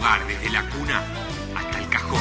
trabajar desde la cuna hasta el cajón.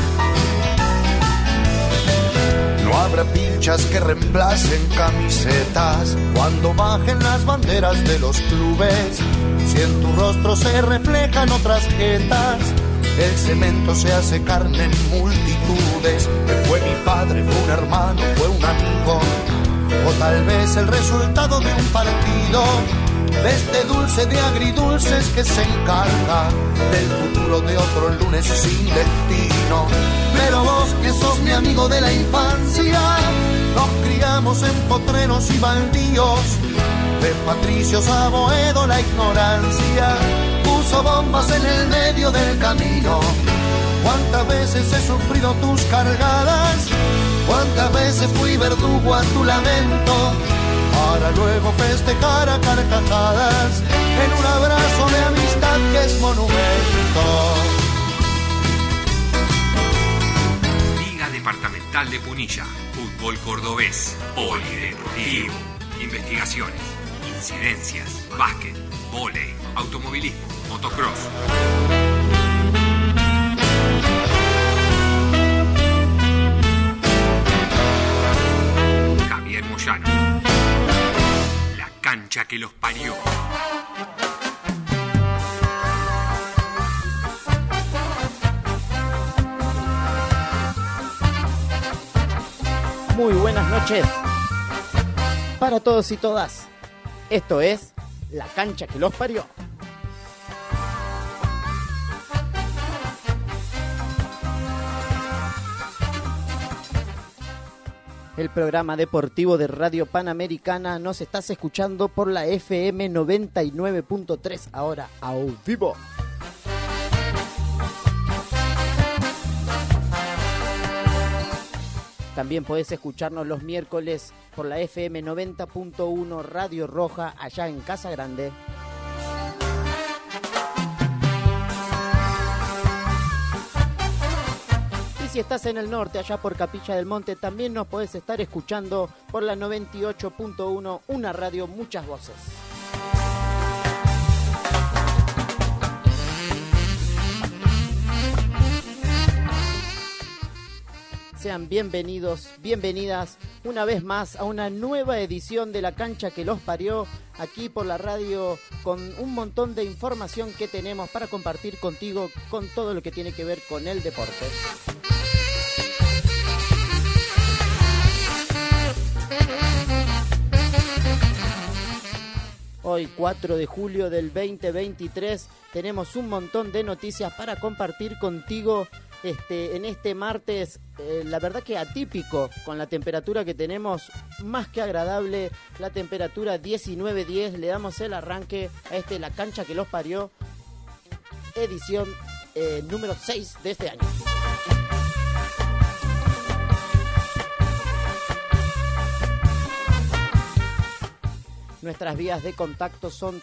No habrá pinchas que reemplacen camisetas cuando bajen las banderas de los clubes. Si en tu rostro se reflejan otras jetas, el cemento se hace carne en multitudes. Que fue mi padre, fue un hermano, fue un amigo, o tal vez el resultado de un partido. De este dulce de agridulces que se encarga del futuro de otro lunes sin destino. Pero vos que sos mi amigo de la infancia, nos criamos en potreros y baldíos. De Patricios a Boedo la ignorancia puso bombas en el medio del camino. Cuántas veces he sufrido tus cargadas, cuántas veces fui verdugo a tu lamento, para luego festejar a carcajadas en un abrazo de amistad que es monumento. Liga Departamental de Punilla, fútbol cordobés, polideportivo, investigaciones, incidencias, básquet, vóley, automovilismo, motocross. Javier Moyano, la cancha que los parió. Muy buenas noches para todos y todas. Esto es La Cancha que los parió. El programa deportivo de Radio Panamericana. Nos estás escuchando por la FM 99.3, ahora a vivo. También podés escucharnos los miércoles por la FM 90.1 Radio Roja allá en Casa Grande. Y si estás en el norte, allá por Capilla del Monte, también nos podés estar escuchando por la 98.1, una radio, muchas voces. Sean bienvenidos, bienvenidas una vez más a una nueva edición de La Cancha que los parió, aquí por la radio, con un montón de información que tenemos para compartir contigo con todo lo que tiene que ver con el deporte. Hoy 4 de julio del 2023 tenemos un montón de noticias para compartir contigo en este martes, la verdad que atípico, con la temperatura que tenemos, más que agradable, la temperatura 19:10. Le damos el arranque a La Cancha que los parió, edición número 6 de este año. Nuestras vías de contacto son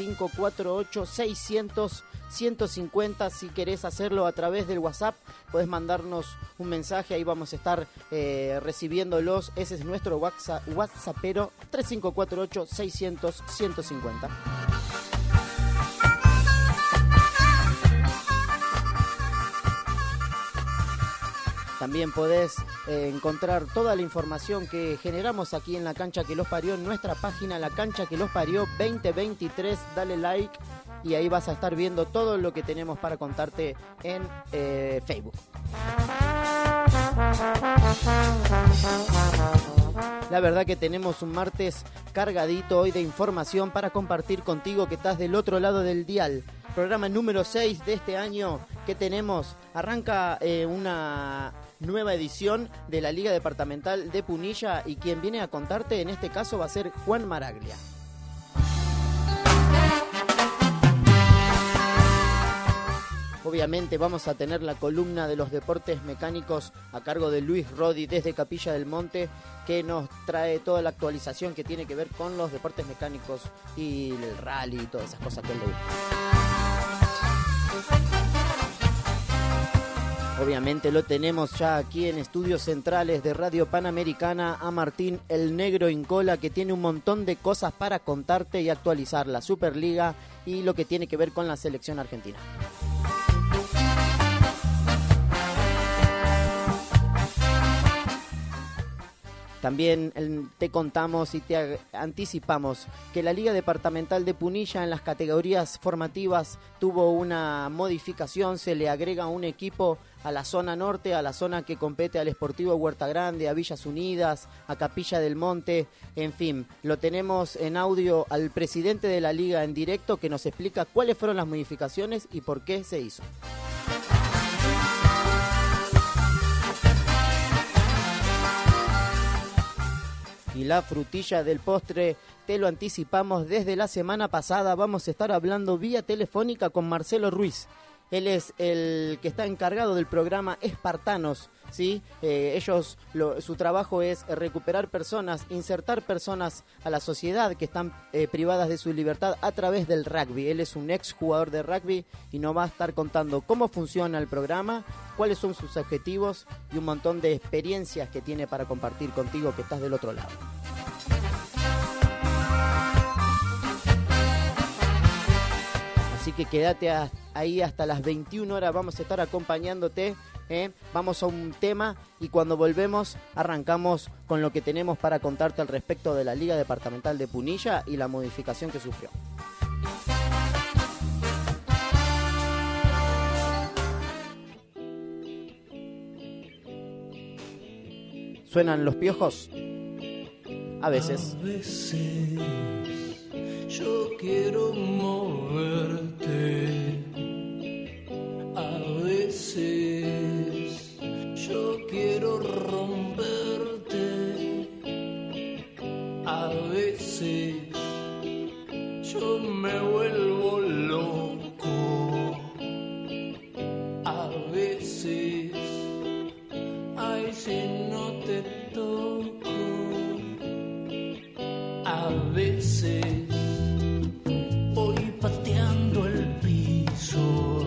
3548-600-150. Si querés hacerlo a través del WhatsApp, podés mandarnos un mensaje, ahí vamos a estar recibiéndolos. Ese es nuestro WhatsAppero, 3548-600-150. También podés encontrar toda la información que generamos aquí en La Cancha que los parió en nuestra página La Cancha que los parió 2023. Dale like y ahí vas a estar viendo todo lo que tenemos para contarte en Facebook. La verdad que tenemos un martes cargadito hoy de información para compartir contigo que estás del otro lado del dial. Programa número 6 de este año que tenemos. Arranca una nueva edición de la Liga Departamental de Punilla y quien viene a contarte en este caso va a ser Juan Maraglia. Obviamente vamos a tener la columna de los deportes mecánicos a cargo de Luis Rodi desde Capilla del Monte, que nos trae toda la actualización que tiene que ver con los deportes mecánicos y el rally y todas esas cosas que él le gusta. Obviamente lo tenemos ya aquí en estudios centrales de Radio Panamericana a Martín el Negro Incola, que tiene un montón de cosas para contarte y actualizar la Superliga y lo que tiene que ver con la selección argentina. También te contamos y te anticipamos que la Liga Departamental de Punilla en las categorías formativas tuvo una modificación, se le agrega un equipo a la zona norte, a la zona que compete al Sportivo Huerta Grande, a Villas Unidas, a Capilla del Monte, en fin, lo tenemos en audio al presidente de la liga en directo que nos explica cuáles fueron las modificaciones y por qué se hizo. Y la frutilla del postre, te lo anticipamos desde la semana pasada, vamos a estar hablando vía telefónica con Marcelo Ruiz. Él es el que está encargado del programa Espartanos, ¿sí? Su trabajo es recuperar personas, insertar personas a la sociedad que están privadas de su libertad a través del rugby. Él es un ex jugador de rugby y nos va a estar contando cómo funciona el programa, cuáles son sus objetivos y un montón de experiencias que tiene para compartir contigo que estás del otro lado. Así que quédate ahí hasta las 21 horas, vamos a estar acompañándote, vamos a un tema y cuando volvemos arrancamos con lo que tenemos para contarte al respecto de la Liga Departamental de Punilla y la modificación que sufrió. ¿Suenan los piojos? A veces. A veces yo quiero moverte. A veces yo quiero romperte. A veces yo me vuelvo loco. A veces, ay, si no te toco. A veces voy pateando el piso.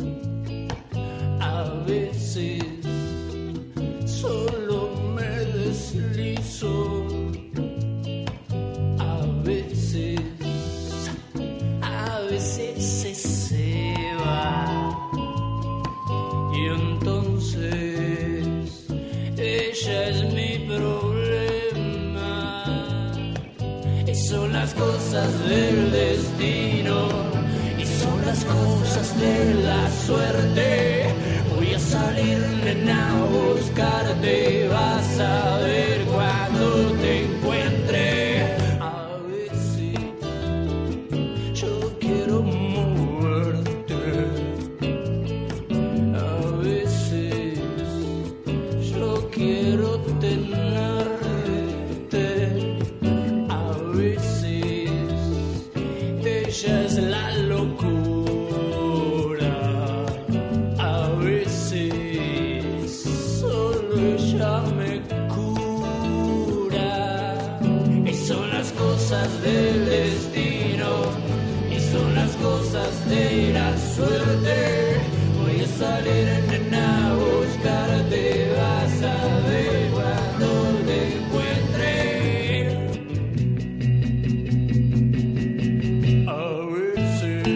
A veces solo me deslizo. A veces se ceba. Y entonces ella es mi problema. Y son las cosas del destino. Y son las cosas de la suerte. Voy a salir, nena, a buscarte. Vas a ver cuando te encuentre. A veces yo quiero moverte. A veces yo quiero tenerte. A veces ella es la locura. A veces solo ella me cura. Y son las cosas del destino. Y son las cosas de la suerte. Voy a salir, nena, a buscarte. Vas a ver cuando te encuentre. A veces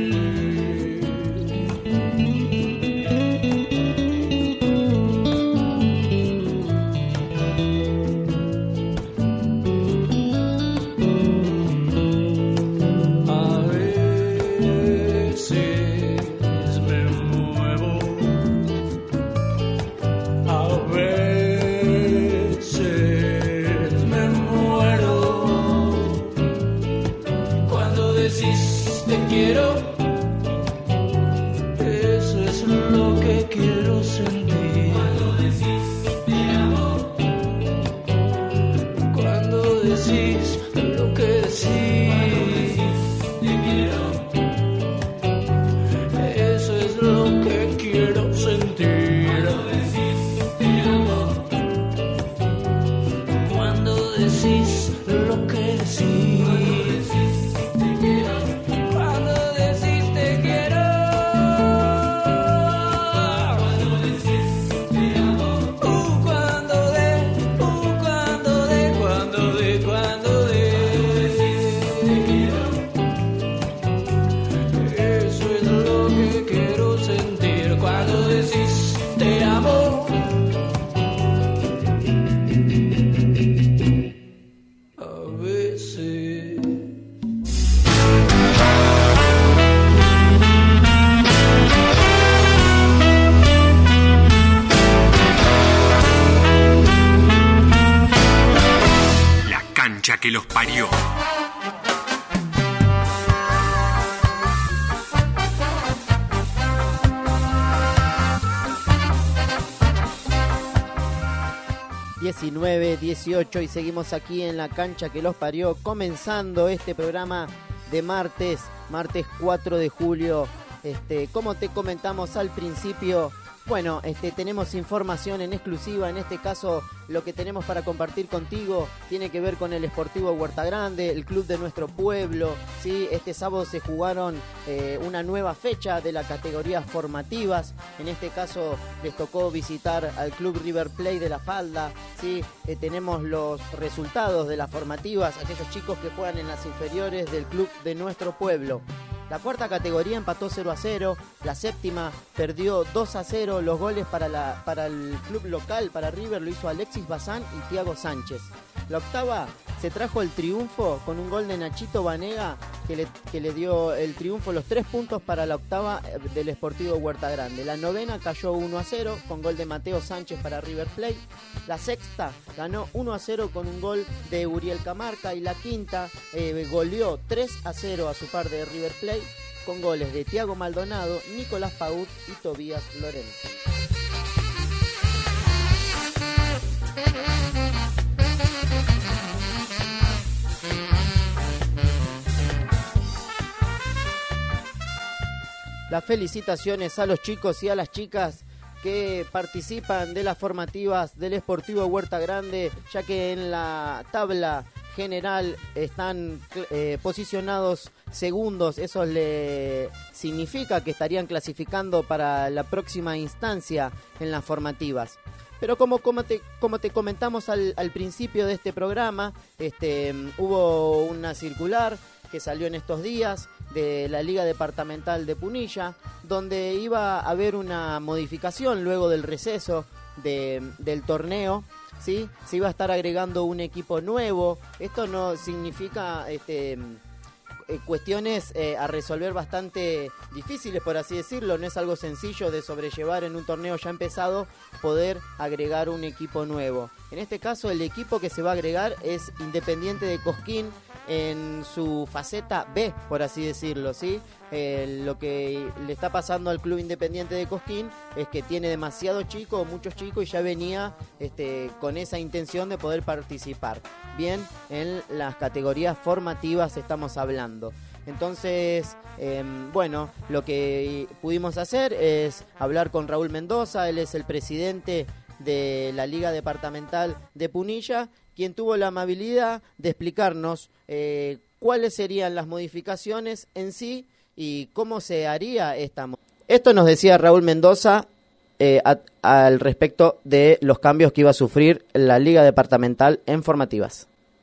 me muevo. A veces me muero. Cuando decís te quiero, eso es lo que quiero sentir. Cuando decís te amo, cuando decís lo que decís, te quiero, eso es lo que quiero sentir. Cuando decís te amo, cuando decís lo que decís, te quiero, cuando decís te quiero, cuando decís te amo, cuando decís te quiero, eso es lo que quiero sentir. Cuando decís te amo. que los parió. ...19:18 y seguimos aquí en la cancha que los parió, comenzando este programa de martes 4 de julio. Como te comentamos al principio, bueno, tenemos información en exclusiva. En este caso, lo que tenemos para compartir contigo tiene que ver con el Sportivo Huerta Grande, el club de nuestro pueblo, ¿sí? Este sábado se jugaron una nueva fecha de las categorías formativas. En este caso, les tocó visitar al club River Plate de La Falda, ¿sí? Tenemos los resultados de las formativas, aquellos chicos que juegan en las inferiores del club de nuestro pueblo. La cuarta categoría empató 0-0, la séptima perdió 2-0, los goles para el club local, para River, lo hizo Alexis Bazán y Thiago Sánchez. La octava se trajo el triunfo con un gol de Nachito Banega que le dio el triunfo, los 3 puntos para la octava del Sportivo Huerta Grande. La novena cayó 1-0 con gol de Mateo Sánchez para River Plate. La sexta ganó 1-0 con un gol de Uriel Camarca y la quinta goleó 3-0 a su par de River Plate con goles de Thiago Maldonado, Nicolás Paut y Tobías Lorenzo. Las felicitaciones a los chicos y a las chicas que participan de las formativas del Sportivo Huerta Grande, ya que en la tabla general están posicionados segundos. Eso le significa que estarían clasificando para la próxima instancia en las formativas. Pero como te comentamos al principio de este programa, hubo una circular que salió en estos días de la Liga Departamental de Punilla, donde iba a haber una modificación luego del receso del torneo, ¿sí? Se iba a estar agregando un equipo nuevo. Esto no significa cuestiones a resolver bastante difíciles, por así decirlo. No es algo sencillo de sobrellevar en un torneo ya empezado, poder agregar un equipo nuevo. En este caso, el equipo que se va a agregar es Independiente de Cosquín en su faceta B, por así decirlo, ¿sí? Lo que le está pasando al Club Independiente de Cosquín es que tiene demasiados chicos, muchos chicos, y ya venía con esa intención de poder participar. Bien, en las categorías formativas estamos hablando. Entonces, bueno, lo que pudimos hacer es hablar con Raúl Mendoza. Él es el presidente de la Liga Departamental de Punilla, quien tuvo la amabilidad de explicarnos cuáles serían las modificaciones en sí y cómo se haría esta modificación. Esto nos decía Raúl Mendoza al respecto de los cambios que iba a sufrir la Liga Departamental en formativas.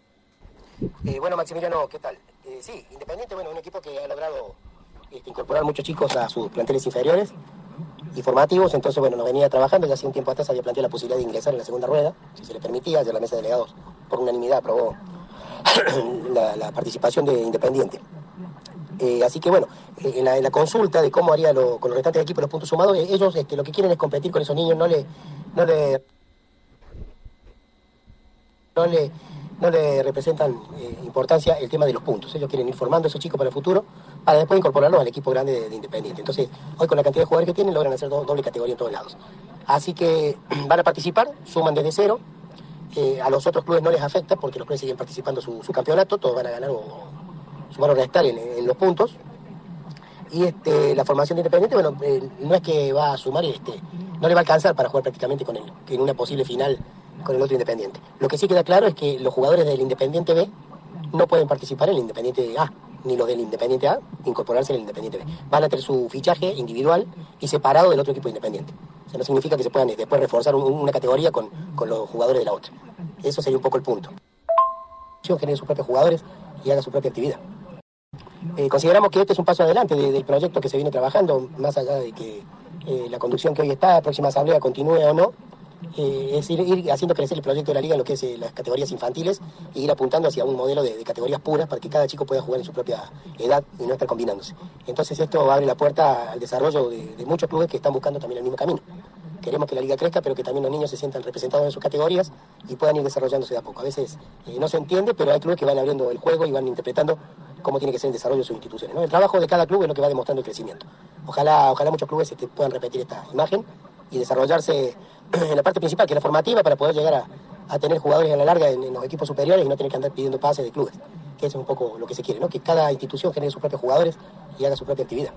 Bueno, Maximiliano, ¿qué tal? Sí, Independiente, bueno, un equipo que ha logrado incorporar muchos chicos a sus planteles inferiores y formativos. Entonces, bueno, nos venía trabajando. Ya hace un tiempo atrás había planteado la posibilidad de ingresar en la segunda rueda, si se le permitía. Ya la mesa de delegados por unanimidad aprobó la participación de Independiente. Así que bueno, en la consulta de cómo haría con los restantes equipos los puntos sumados, ellos lo que quieren es competir con esos niños. No le representan importancia el tema de los puntos. Ellos quieren ir formando a esos chicos para el futuro, para después incorporarlos al equipo grande de Independiente. Entonces, hoy con la cantidad de jugadores que tienen, logran hacer doble categoría en todos lados. Así que van a participar, suman desde cero. A los otros clubes no les afecta porque los clubes siguen participando su campeonato, todos van a ganar o sumar o restar en los puntos. Y la formación de Independiente, bueno, no es que va a sumar, no le va a alcanzar para jugar prácticamente en una posible final con el otro Independiente. Lo que sí queda claro es que los jugadores del Independiente B no pueden participar en el Independiente A, ni los del Independiente A incorporarse en el Independiente B. Van a tener su fichaje individual y separado del otro equipo Independiente. O sea, no significa que se puedan después reforzar una categoría con los jugadores de la otra. Eso sería un poco el punto. Genere sus propios jugadores y haga su propia actividad. Consideramos que este es un paso adelante del proyecto que se viene trabajando, más allá de que la conducción que hoy está, la próxima asamblea continúe o no. Es ir haciendo crecer el proyecto de la Liga en lo que es las categorías infantiles y ir apuntando hacia un modelo de categorías puras para que cada chico pueda jugar en su propia edad y no estar combinándose. Entonces esto abre la puerta al desarrollo de muchos clubes que están buscando también el mismo camino, Queremos que la liga crezca, pero que también los niños se sientan representados en sus categorías y puedan ir desarrollándose de a poco. A veces no se entiende, pero hay clubes que van abriendo el juego y van interpretando cómo tiene que ser el desarrollo de sus instituciones, ¿no? El trabajo de cada club es lo que va demostrando el crecimiento. Ojalá muchos clubes puedan repetir esta imagen y desarrollarse en la parte principal, que es la formativa, para poder llegar a tener jugadores a la larga en los equipos superiores y no tener que andar pidiendo pases de clubes, que eso es un poco lo que se quiere, ¿no? Que cada institución genere sus propios jugadores y haga su propia actividad.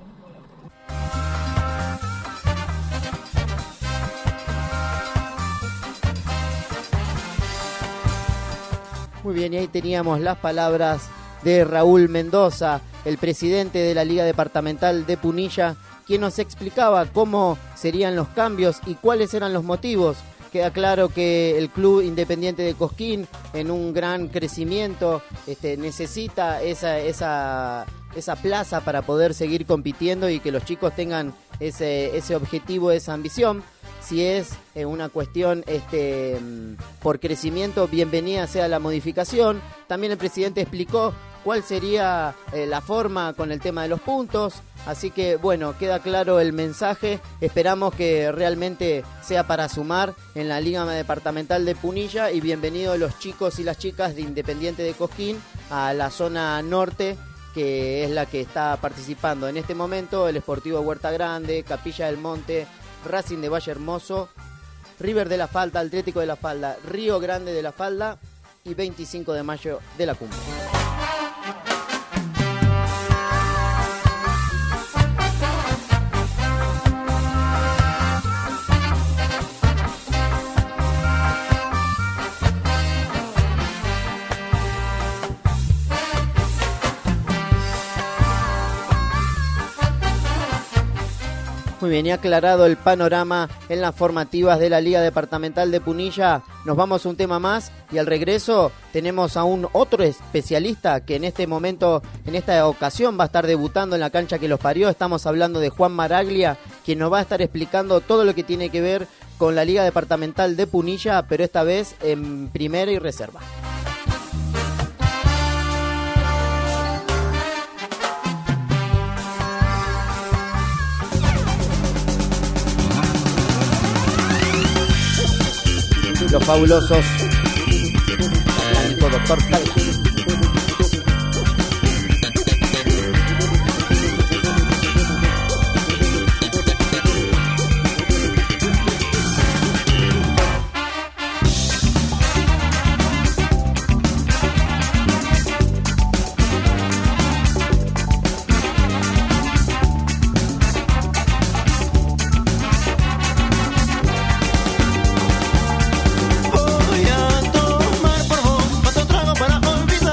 Muy bien, y ahí teníamos las palabras de Raúl Mendoza, el presidente de la Liga Departamental de Punilla, quien nos explicaba cómo serían los cambios y cuáles eran los motivos. Queda claro que el Club Independiente de Cosquín, en un gran crecimiento, necesita esa plaza para poder seguir compitiendo y que los chicos tengan ese objetivo, esa ambición. Si es una cuestión por crecimiento, bienvenida sea la modificación. También el presidente explicó cuál sería la forma con el tema de los puntos. Así que, bueno, queda claro el mensaje. Esperamos que realmente sea para sumar en la Liga Departamental de Punilla. Y bienvenidos los chicos y las chicas de Independiente de Cosquín a la zona norte, que es la que está participando en este momento: el Sportivo Huerta Grande, Capilla del Monte, Racing de Valle Hermoso, River de la Falda, Atlético de la Falda, Río Grande de la Falda y 25 de Mayo de la Cumbre. Muy bien, y aclarado el panorama en las formativas de la Liga Departamental de Punilla, nos vamos a un tema más y al regreso tenemos a un otro especialista que en este momento, en esta ocasión, va a estar debutando en la cancha que los parió. Estamos hablando de Juan Maraglia, quien nos va a estar explicando todo lo que tiene que ver con la Liga Departamental de Punilla, pero esta vez en primera y reserva. Los fabulosos Atlántico Doctor Calda. Voy a tomar por vos, paso trago para olvidar.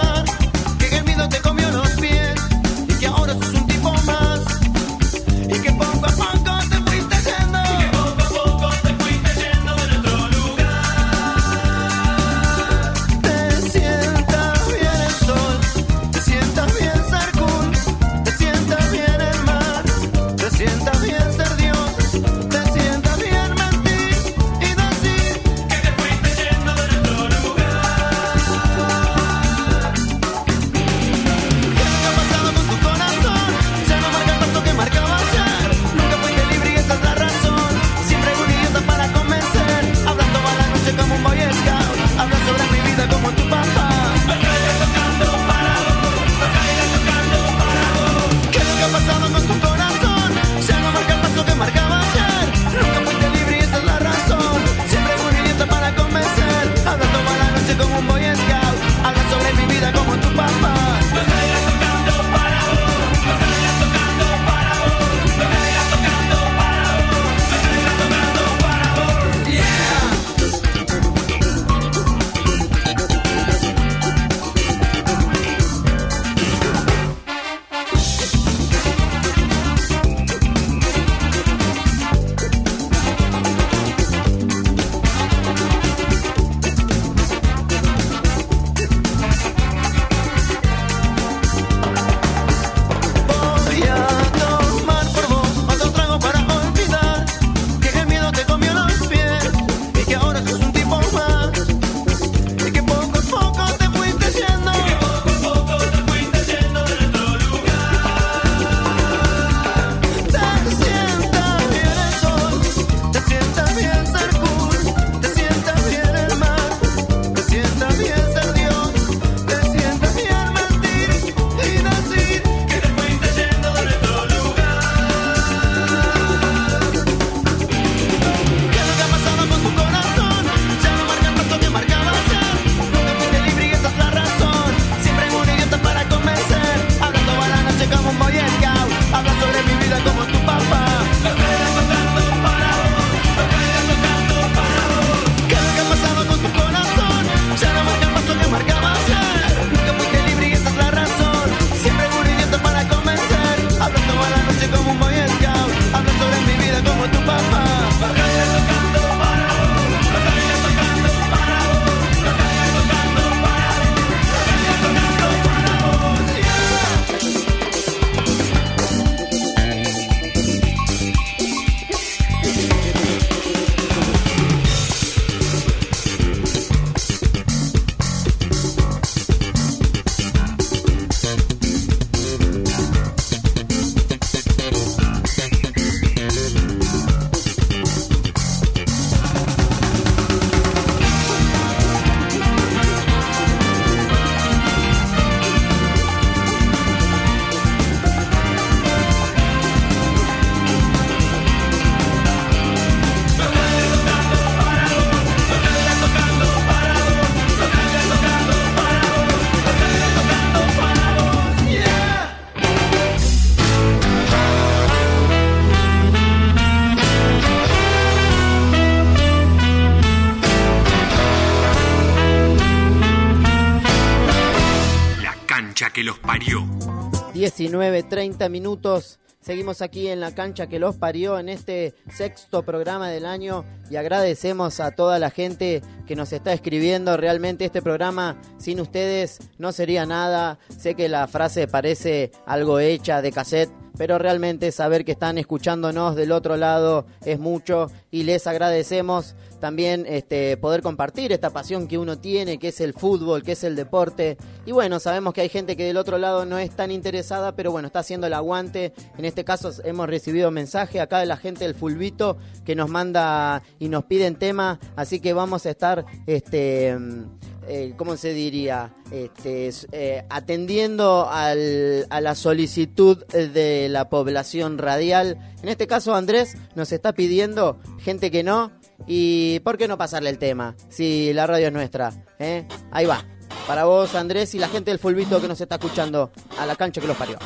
cancha que los parió. 19:30 minutos. Seguimos aquí en la cancha que los parió en este sexto programa del año y agradecemos a toda la gente que nos está escribiendo. Realmente este programa sin ustedes no sería nada. Sé que la frase parece algo hecha de cassette, pero realmente saber que están escuchándonos del otro lado es mucho y les agradecemos también poder compartir esta pasión que uno tiene, que es el fútbol, que es el deporte. Y bueno, sabemos que hay gente que del otro lado no es tan interesada, pero bueno, está haciendo el aguante. En este caso hemos recibido mensaje acá de la gente del Fulbito que nos manda y nos piden tema, así que vamos a estar ¿cómo se diría? Atendiendo a la solicitud de la población radial. En este caso Andrés nos está pidiendo gente que no, y ¿por qué no pasarle el tema? Si la radio es nuestra, ahí va, para vos Andrés y la gente del Fulbito que nos está escuchando, a la cancha que los parió.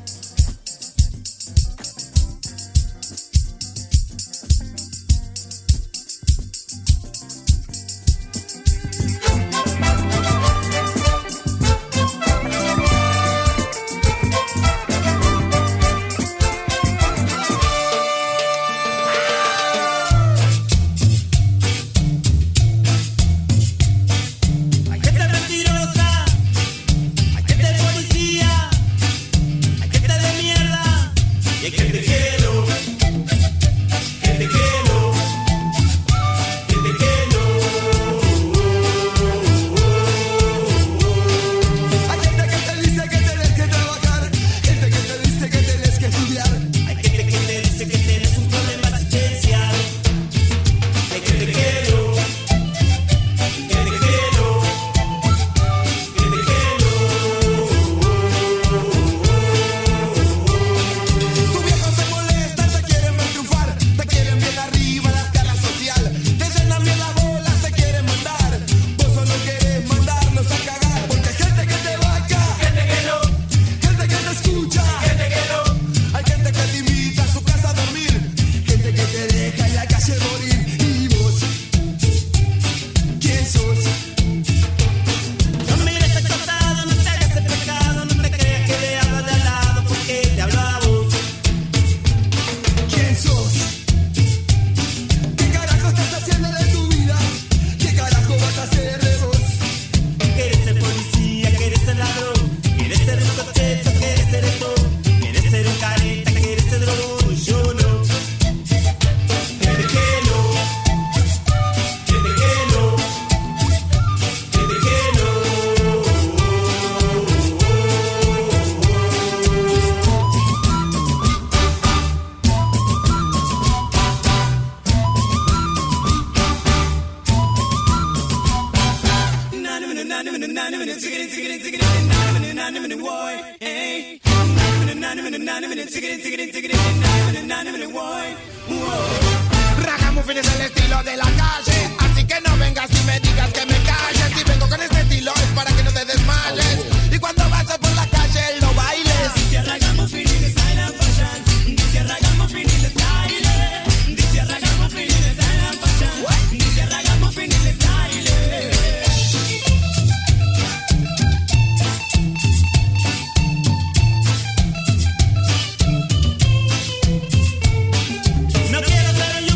Ragamuffin es el estilo de la calle, así que no vengas y me digas que me calles. Si vengo con este estilo es para que no te desmayes, y cuando vayas por la calle lo bailes. Dice Ragamuffin y le style and fashion. Dice Ragamuffin y le style. Dice Ragamuffin y le style and fashion. Dice Ragamuffin y le style.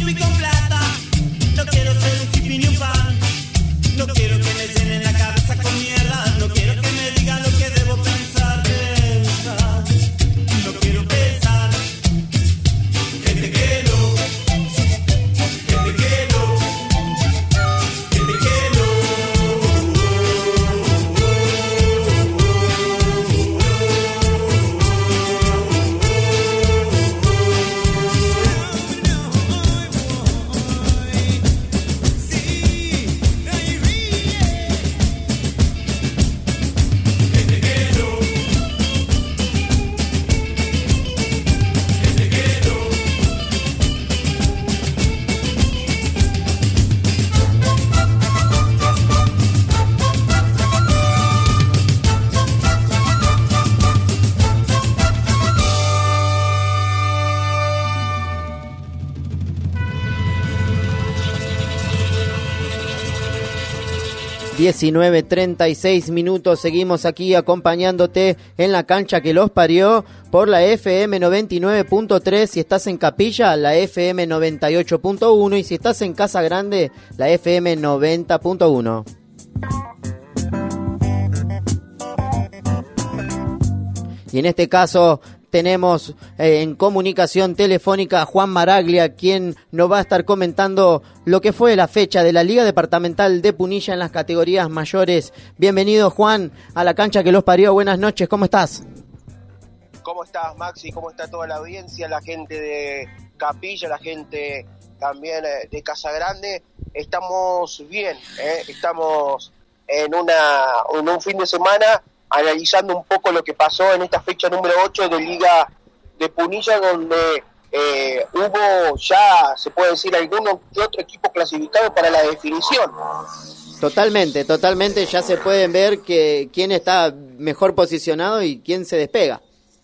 No quiero que me llenen la cabeza con 19:36 minutos, seguimos aquí acompañándote en la cancha que los parió por la FM 99.3, si estás en Capilla, la FM 98.1 y si estás en Casa Grande, la FM 90.1. Y en este caso tenemos en comunicación telefónica a Juan Maraglia, quien nos va a estar comentando lo que fue la fecha de la Liga Departamental de Punilla en las categorías mayores. Bienvenido, Juan, a la cancha que los parió. Buenas noches, ¿cómo estás? ¿Cómo estás, Maxi? ¿Cómo está toda la audiencia? La gente de Capilla, la gente también de Casa Grande. Estamos bien, estamos en un fin de semana analizando un poco lo que pasó en esta fecha número 8 de Liga de Punilla, donde hubo ya, se puede decir, alguno que otro equipo clasificado para la definición. Totalmente, ya se pueden ver que quién está mejor posicionado y quién se despega.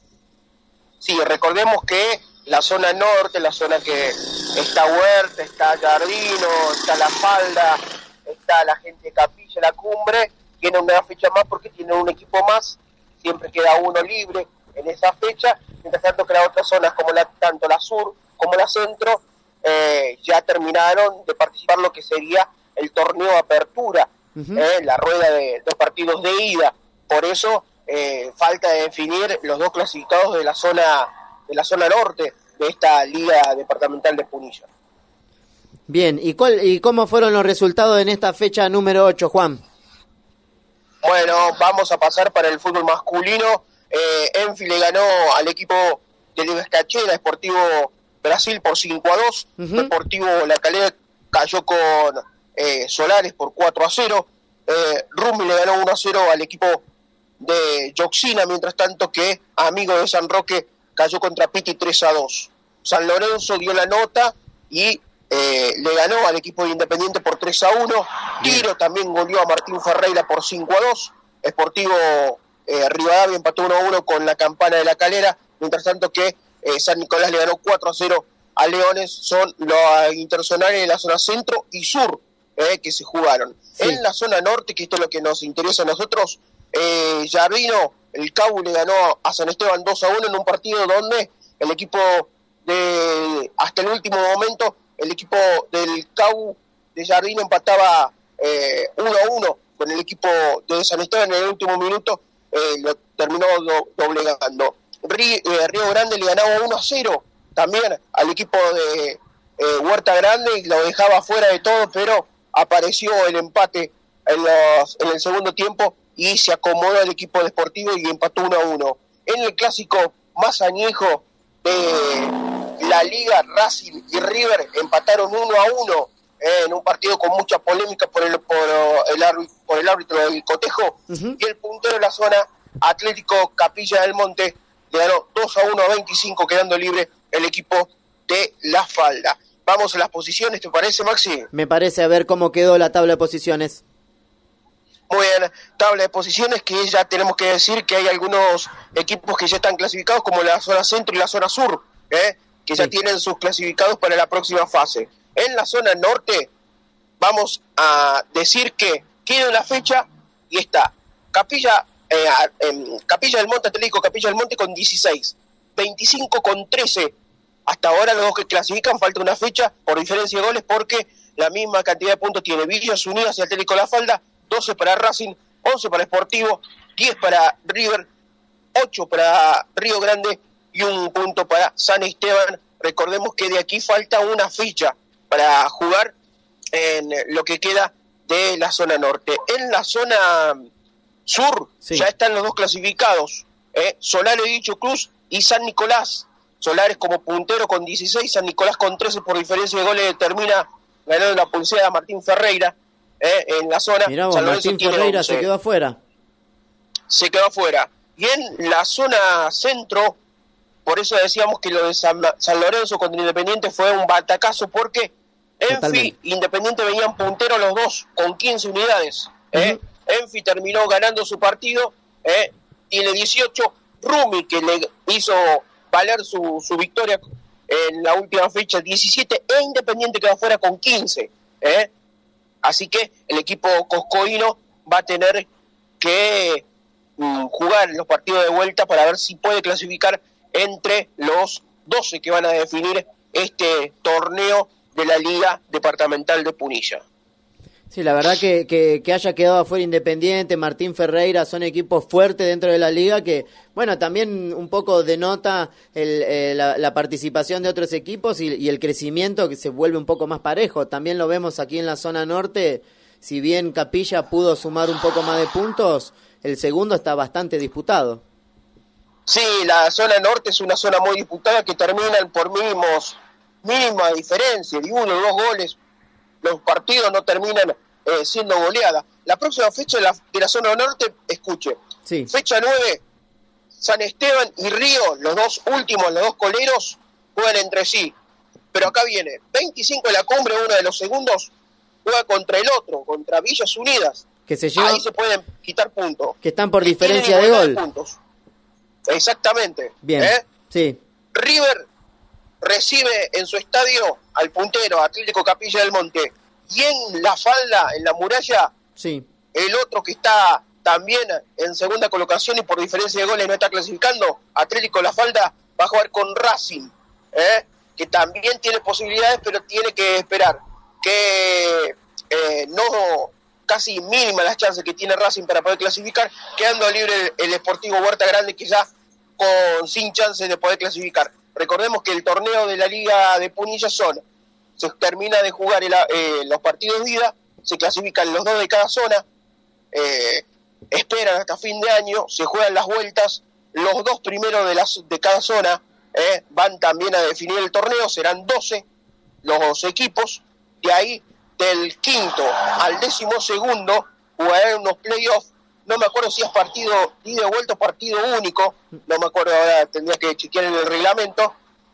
Sí, recordemos que la zona norte, la zona que está Huerta, está Jardino, está La Falda, está la gente de Capilla, La Cumbre, tiene una fecha más porque tiene un equipo más, siempre queda uno libre en esa fecha, mientras tanto que las otras zonas, como tanto la sur como la centro, ya terminaron de participar lo que sería el torneo Apertura, la rueda de 2 partidos de ida. Por eso falta de definir los 2 clasificados de la zona norte de esta Liga Departamental de Punilla. Bien, ¿y cómo fueron los resultados en esta fecha número 8, Juan? Bueno, vamos a pasar para el fútbol masculino. Enfi le ganó al equipo de Livescachera, Sportivo Brasil, por 5-2. Deportivo La Calera cayó con Solares por 4-0. Rumi le ganó 1-0 al equipo de Yoxina, mientras tanto que Amigo de San Roque cayó contra Piti 3-2. San Lorenzo dio la nota y le ganó al equipo de Independiente por 3-1. Tiro también goleó a Martín Ferreira por 5-2. Sportivo Rivadavia empató 1-1 con la Campana de La Calera, mientras tanto que San Nicolás le ganó 4-0 a Leones. Son los interzonales de la zona centro y sur que se jugaron. Sí. En la zona norte, que esto es lo que nos interesa a nosotros, Jardino, el CAU le ganó a San Esteban 2-1 en un partido donde el equipo hasta el último momento, el equipo del CAU de Jardino empataba 1-1 con el equipo de San Esteban. En el último minuto lo terminó doblegando. Río Grande le ganaba 1-0 también al equipo de Huerta Grande y lo dejaba fuera de todo, pero apareció el empate en el segundo tiempo y se acomodó el equipo de Sportivo y empató 1-1. En el clásico más añejo de la Liga, Racing y River empataron 1-1 en un partido con mucha polémica por el árbitro del cotejo. Y el puntero de la zona, Atlético Capilla del Monte, le ganó 2-1 a 25, quedando libre el equipo de La Falda. Vamos a las posiciones, ¿te parece, Maxi? Me parece, a ver cómo quedó la tabla de posiciones. Muy bien, tabla de posiciones, que ya tenemos que decir que hay algunos equipos que ya están clasificados, como la zona centro y la zona sur, que ya tienen sus clasificados para la próxima fase. En la zona norte vamos a decir que queda una fecha y está Capilla del Monte, Atlético Capilla del Monte con 16, 25 con 13. Hasta ahora los dos que clasifican, falta una fecha por diferencia de goles, porque la misma cantidad de puntos tiene Villas Unidas y Atlético La Falda, 12 para Racing, 11 para Sportivo, 10 para River, 8 para Río Grande y 1 punto para San Esteban. Recordemos que de aquí falta una fecha para jugar en lo que queda de la zona norte. En la zona sur ya están los dos clasificados, Solares Dicho Cruz y San Nicolás. Solares como puntero con 16, San Nicolás con 13 por diferencia de goles, termina ganando la pulseada a Martín Ferreira en la zona. Mirá vos, Martín Ferreira 11. Se quedó afuera. Y en la zona centro, por eso decíamos que lo de San Lorenzo contra Independiente fue un batacazo, porque Enfi e Independiente venían punteros los dos con 15 unidades. Enfi terminó ganando su partido, tiene 18. Rumi, que le hizo valer su victoria en la última fecha, 17, Independiente quedó afuera con 15. Así que el equipo coscoíno va a tener que jugar los partidos de vuelta para ver si puede clasificar entre los 12 que van a definir este torneo de la Liga Departamental de Punilla. Sí, la verdad que haya quedado afuera Independiente, Martín Ferreira, son equipos fuertes dentro de la liga que, bueno, también un poco denota la participación de otros equipos y el crecimiento que se vuelve un poco más parejo. También lo vemos aquí en la zona norte, si bien Capilla pudo sumar un poco más de puntos, el segundo está bastante disputado. Sí, la zona norte es una zona muy disputada que terminan por mínima diferencia, de 1 o 2 goles. Los partidos no terminan siendo goleadas. La próxima fecha de la zona norte, escuche, sí. Fecha 9, San Esteban y Río, los dos últimos, los dos coleros, juegan entre sí. Pero acá viene, 25 de la Cumbre, uno de los segundos, juega contra el otro, contra Villas Unidas. Que se lleva, ahí se pueden quitar puntos. Que están por diferencia de gol. Puntos. Exactamente. Bien, sí. River recibe en su estadio al puntero Atlético Capilla del Monte, y en la falda, en la muralla, sí, el otro que está también en segunda colocación y por diferencia de goles no está clasificando, Atlético La Falda, va a jugar con Racing, que también tiene posibilidades, pero tiene que esperar, que no, casi mínima las chances que tiene Racing para poder clasificar, quedando libre el Sportivo Huerta Grande, que ya sin chances de poder clasificar. Recordemos que el torneo de la Liga de Punilla se termina de jugar los partidos de ida, se clasifican los 2 de cada zona, esperan hasta fin de año, se juegan las vueltas, los 2 primeros de cada zona van también a definir el torneo, serán 12 los equipos, de ahí del 5º al 12º jugarán unos playoffs, no me acuerdo si es partido ida y vuelta o partido único, no me acuerdo, ahora tendría que chequear en el reglamento,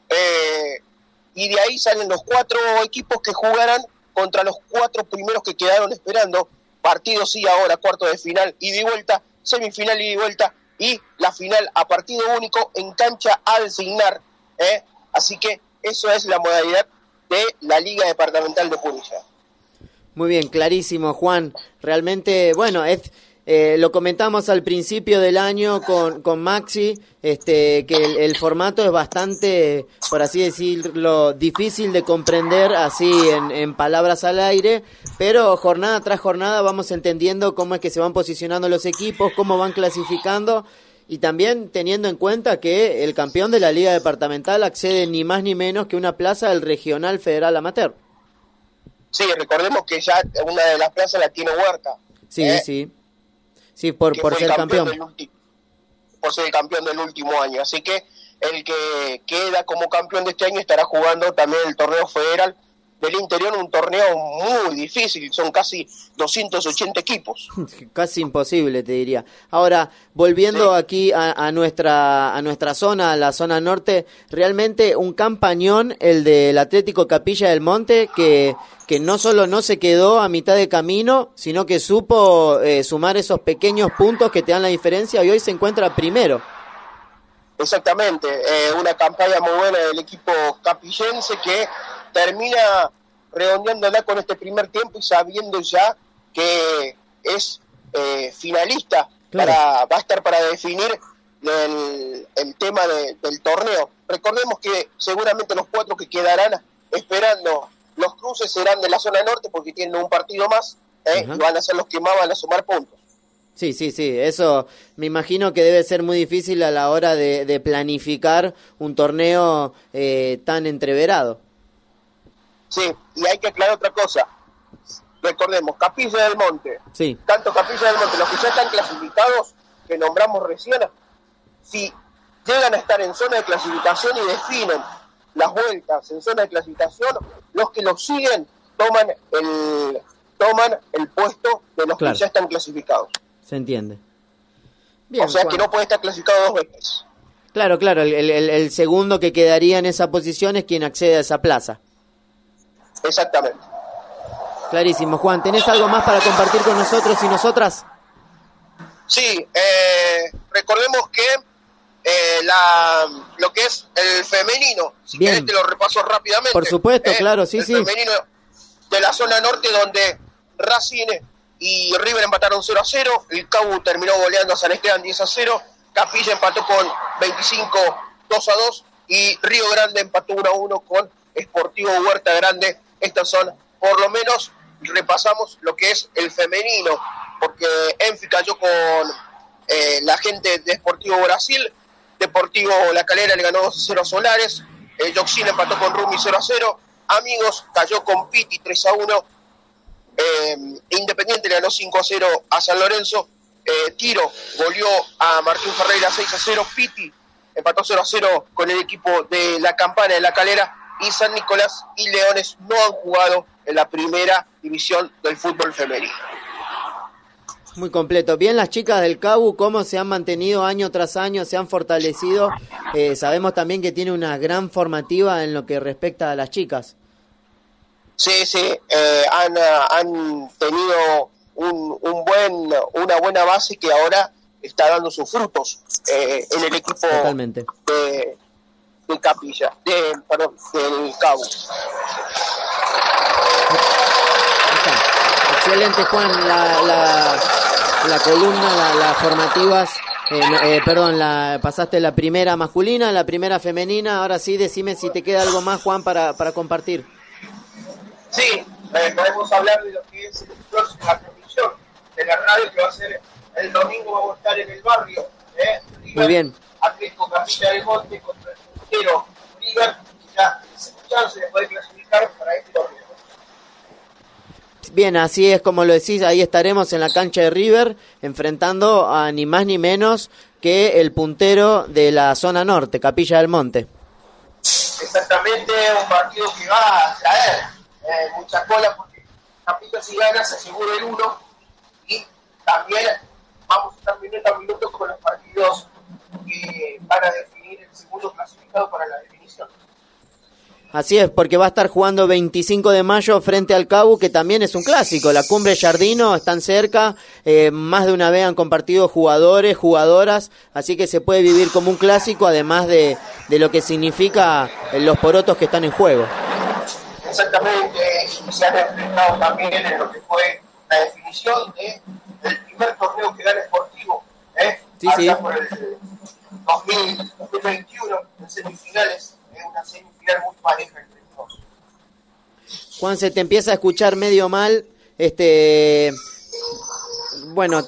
y de ahí salen los 4 equipos que jugarán contra los 4 primeros que quedaron esperando, partido sí ahora, cuarto de final, ida y vuelta, semifinal ida y vuelta, y la final a partido único en cancha a designar, así que eso es la modalidad de la Liga Departamental de Punilla. Muy bien, clarísimo, Juan. Realmente, bueno, lo comentamos al principio del año con Maxi, que el formato es bastante, por así decirlo, difícil de comprender así en palabras al aire, pero jornada tras jornada vamos entendiendo cómo es que se van posicionando los equipos, cómo van clasificando, y también teniendo en cuenta que el campeón de la Liga Departamental accede ni más ni menos que una plaza del Regional Federal Amateur. Sí, recordemos que ya una de las plazas la tiene Huerta. Sí, sí. Sí, por ser campeón. Por ser el campeón del último año. Así que el que queda como campeón de este año estará jugando también el torneo federal del interior, un torneo muy difícil, son casi 280 equipos. Casi imposible, te diría. Ahora, volviendo aquí a nuestra zona, a la zona norte, realmente un campañón el del Atlético Capilla del Monte, que no solo no se quedó a mitad de camino, sino que supo sumar esos pequeños puntos que te dan la diferencia, y hoy se encuentra primero. Exactamente, una campaña muy buena del equipo capillense que termina redondeándola con este primer tiempo y sabiendo ya que es finalista, claro. Va a estar para definir el tema del torneo. Recordemos que seguramente los 4 que quedarán esperando los cruces serán de la zona norte porque tienen un partido más, y van a ser los que más van a sumar puntos. Sí, eso me imagino que debe ser muy difícil a la hora de planificar un torneo tan entreverado. Sí, y hay que aclarar otra cosa. Recordemos, Capilla del Monte. Sí. Tanto Capilla del Monte, los que ya están clasificados, que nombramos recién, si llegan a estar en zona de clasificación y definen las vueltas en zona de clasificación, los que los siguen toman el puesto de los claro. que ya están clasificados. Se entiende. Bien, o sea Juan. que no puede estar clasificado 2 veces. Claro, el segundo que quedaría en esa posición es quien accede a esa plaza. Exactamente. Clarísimo, Juan. ¿Tenés algo más para compartir con nosotros y nosotras? Sí, recordemos que lo que es el femenino, si Bien. querés te lo repaso rápidamente. Por supuesto, claro, sí. El femenino de la zona norte, donde Racing y River empataron 0-0, el Cabu terminó goleando a San Esteban 10-0, Capilla empató con 25 2-2 y Río Grande empató 1-1 con Sportivo Huerta Grande. Estas son, por lo menos, repasamos lo que es el femenino, porque Enfi cayó con la gente de Sportivo Brasil, Deportivo La Calera le ganó 2-0 a Solares, Yoxin empató con Rumi 0-0, Amigos cayó con Piti 3-1, Independiente le ganó 5-0 a San Lorenzo, Tiro goleó a Martín Ferreira 6-0, Piti empató 0-0 con el equipo de La Campana de La Calera, y San Nicolás y Leones no han jugado en la primera división del fútbol femenino. Muy completo. Bien, las chicas del Cabu, cómo se han mantenido año tras año, se han fortalecido. Sabemos también que tiene una gran formativa en lo que respecta a las chicas. Sí, han tenido una buena base que ahora está dando sus frutos en el equipo. Totalmente. de Capilla, del Cabu. Excelente, Juan, la columna, las formativas, pasaste la primera masculina, la primera femenina, ahora sí, decime si te queda algo más, Juan, para compartir. Sí, podemos hablar de lo que es la transmisión de la radio, que va a ser el domingo. Vamos a estar en el barrio, River, muy bien. Atlético Capilla del Monte contra el puntero River, y ya chance de poder clasificar para este torneo. Bien, así es como lo decís, ahí estaremos en la cancha de River, enfrentando a ni más ni menos que el puntero de la zona norte, Capilla del Monte. Exactamente, un partido que va a traer mucha cola, porque Capilla, si gana, se asegura el 1, y también vamos a estar minuto a minuto con los partidos que van a definir el segundo clasificado para la definición. Así es, porque va a estar jugando 25 de mayo frente al Cabu, que también es un clásico. La Cumbre Jardino están cerca, más de una vez han compartido jugadores, jugadoras, así que se puede vivir como un clásico, además de lo que significa los porotos que están en juego. Exactamente, y se han enfrentado también en lo que fue la definición del primer torneo que gana Sportivo, Sí, sí. por el 2021, en semifinales, una semifinal muy pareja entre todos. Juan, se te empieza a escuchar medio mal, bueno,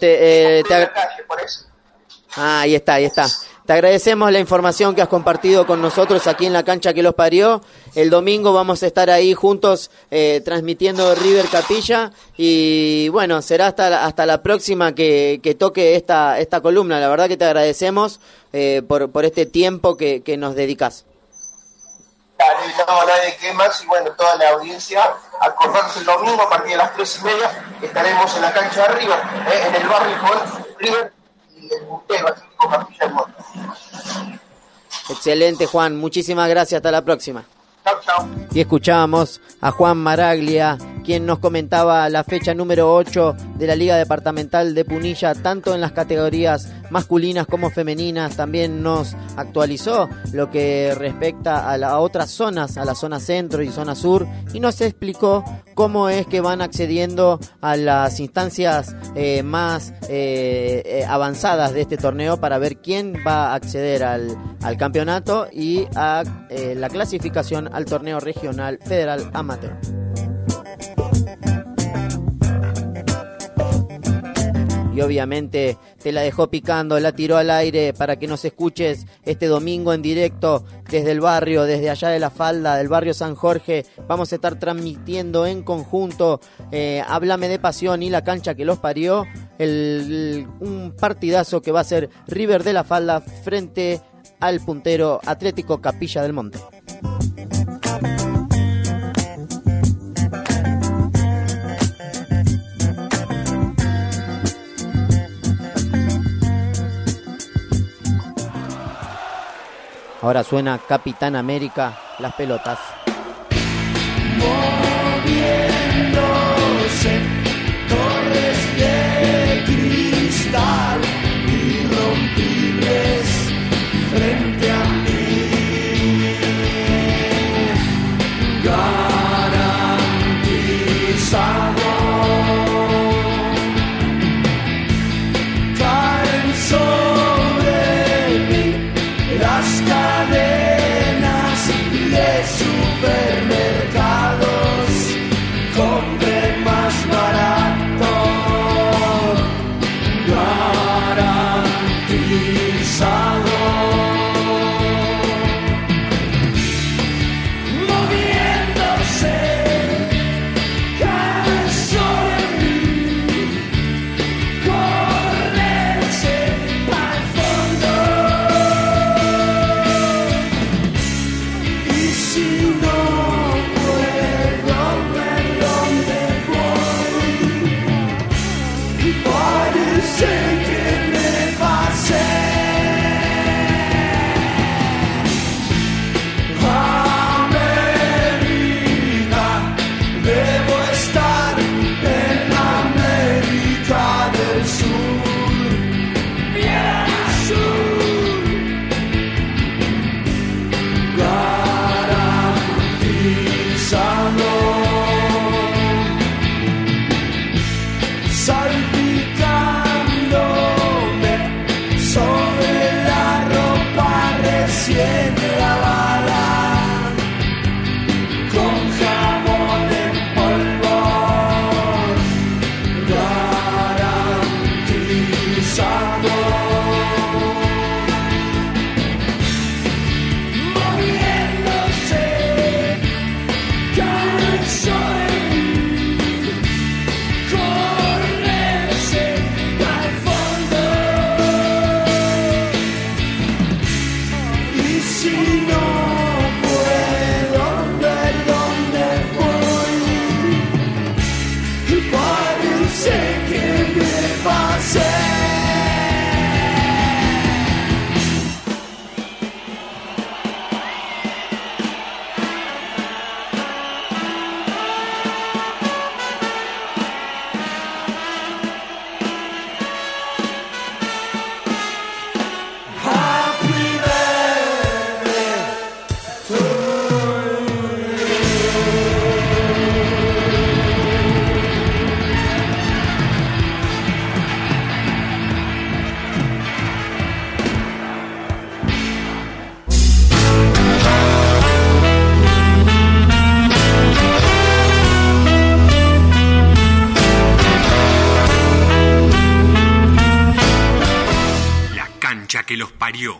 ahí está. Te agradecemos la información que has compartido con nosotros aquí en la cancha que los parió. El domingo vamos a estar ahí juntos transmitiendo River Capilla, y bueno, será hasta la próxima que toque esta columna. La verdad que te agradecemos por este tiempo que nos dedicas. No, de qué más, y bueno, toda la audiencia, acordarse el domingo a partir de las 3:30 estaremos en la cancha de River, en el barrio con River y el puntero Atlético Capilla del Monte. Excelente, Juan, muchísimas gracias, hasta la próxima. Chau. Y escuchábamos a Juan Maraglia, quien nos comentaba la fecha número 8 de la Liga Departamental de Punilla, tanto en las categorías masculinas como femeninas. También nos actualizó lo que respecta a otras zonas, a la zona centro y zona sur, y nos explicó cómo es que van accediendo a las instancias más avanzadas de este torneo para ver quién va a acceder al campeonato y a la clasificación al torneo regional federal amateur. Y obviamente te la dejó picando, la tiró al aire para que nos escuches este domingo en directo desde el barrio, desde allá de La Falda, del barrio San Jorge. Vamos a estar transmitiendo en conjunto Háblame de Pasión y La Cancha que los parió, un partidazo que va a ser River de La Falda frente al puntero Atlético Capilla del Monte. Ahora suena Capitán América, Las Pelotas. Moviéndose torres de cristal irrompibles frente a mí, garantizado cancha que los parió.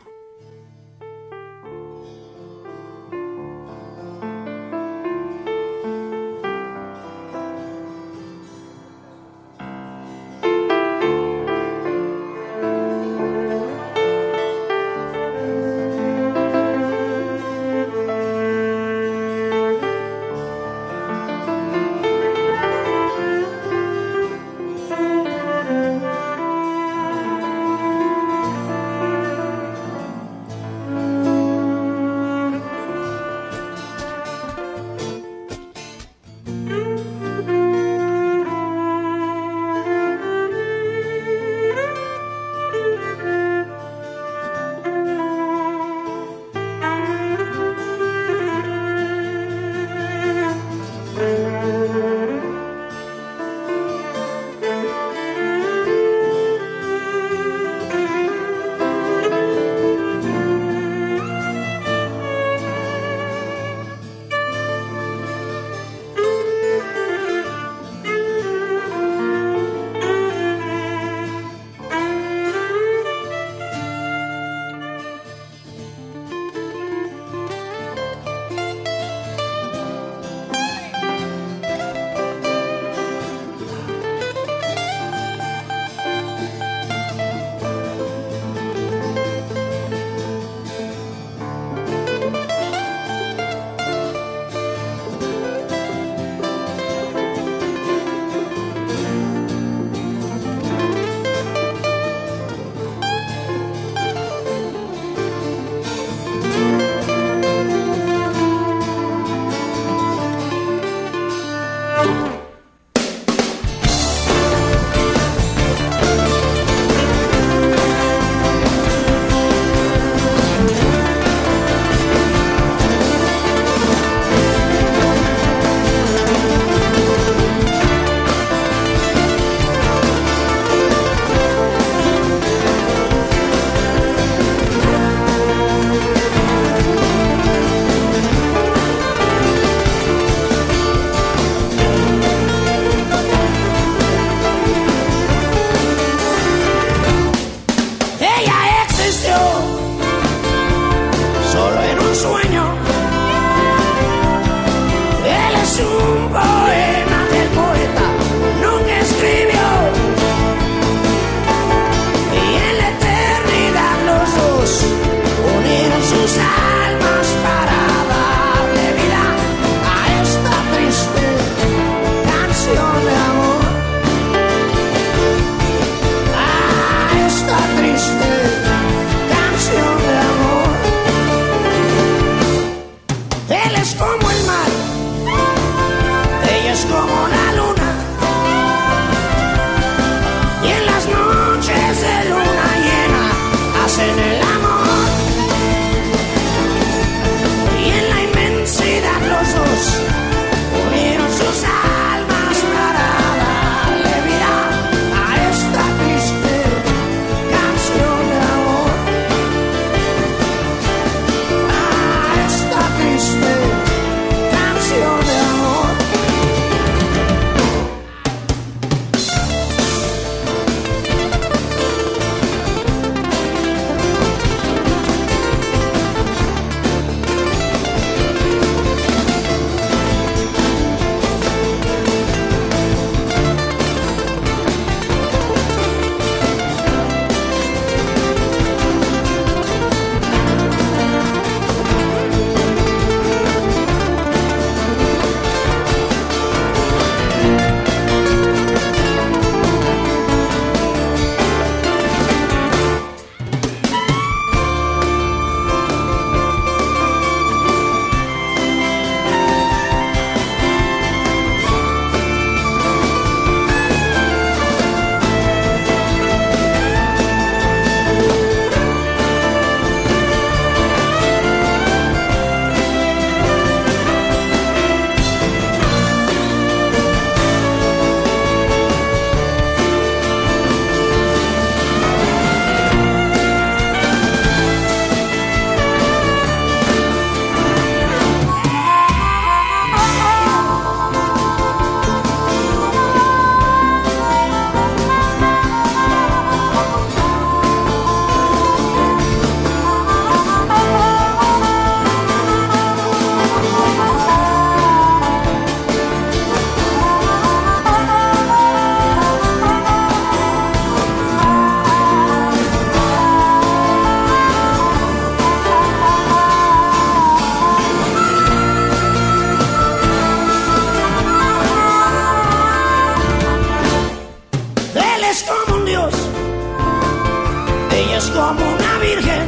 ella es como una virgen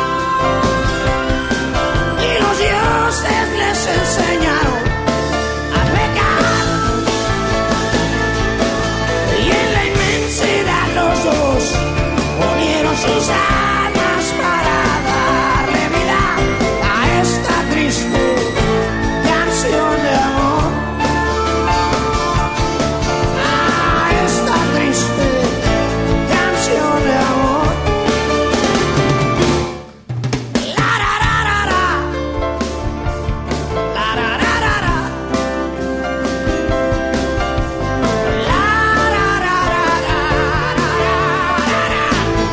y los dioses les enseñaron a pecar, y en la inmensidad los dos unieron sus almas para darle vida a esta triste canción de amor, a esta triste canción de amor. La ra ra ra ra, la ra ra ra ra, la ra ra ra ra ra ra ra.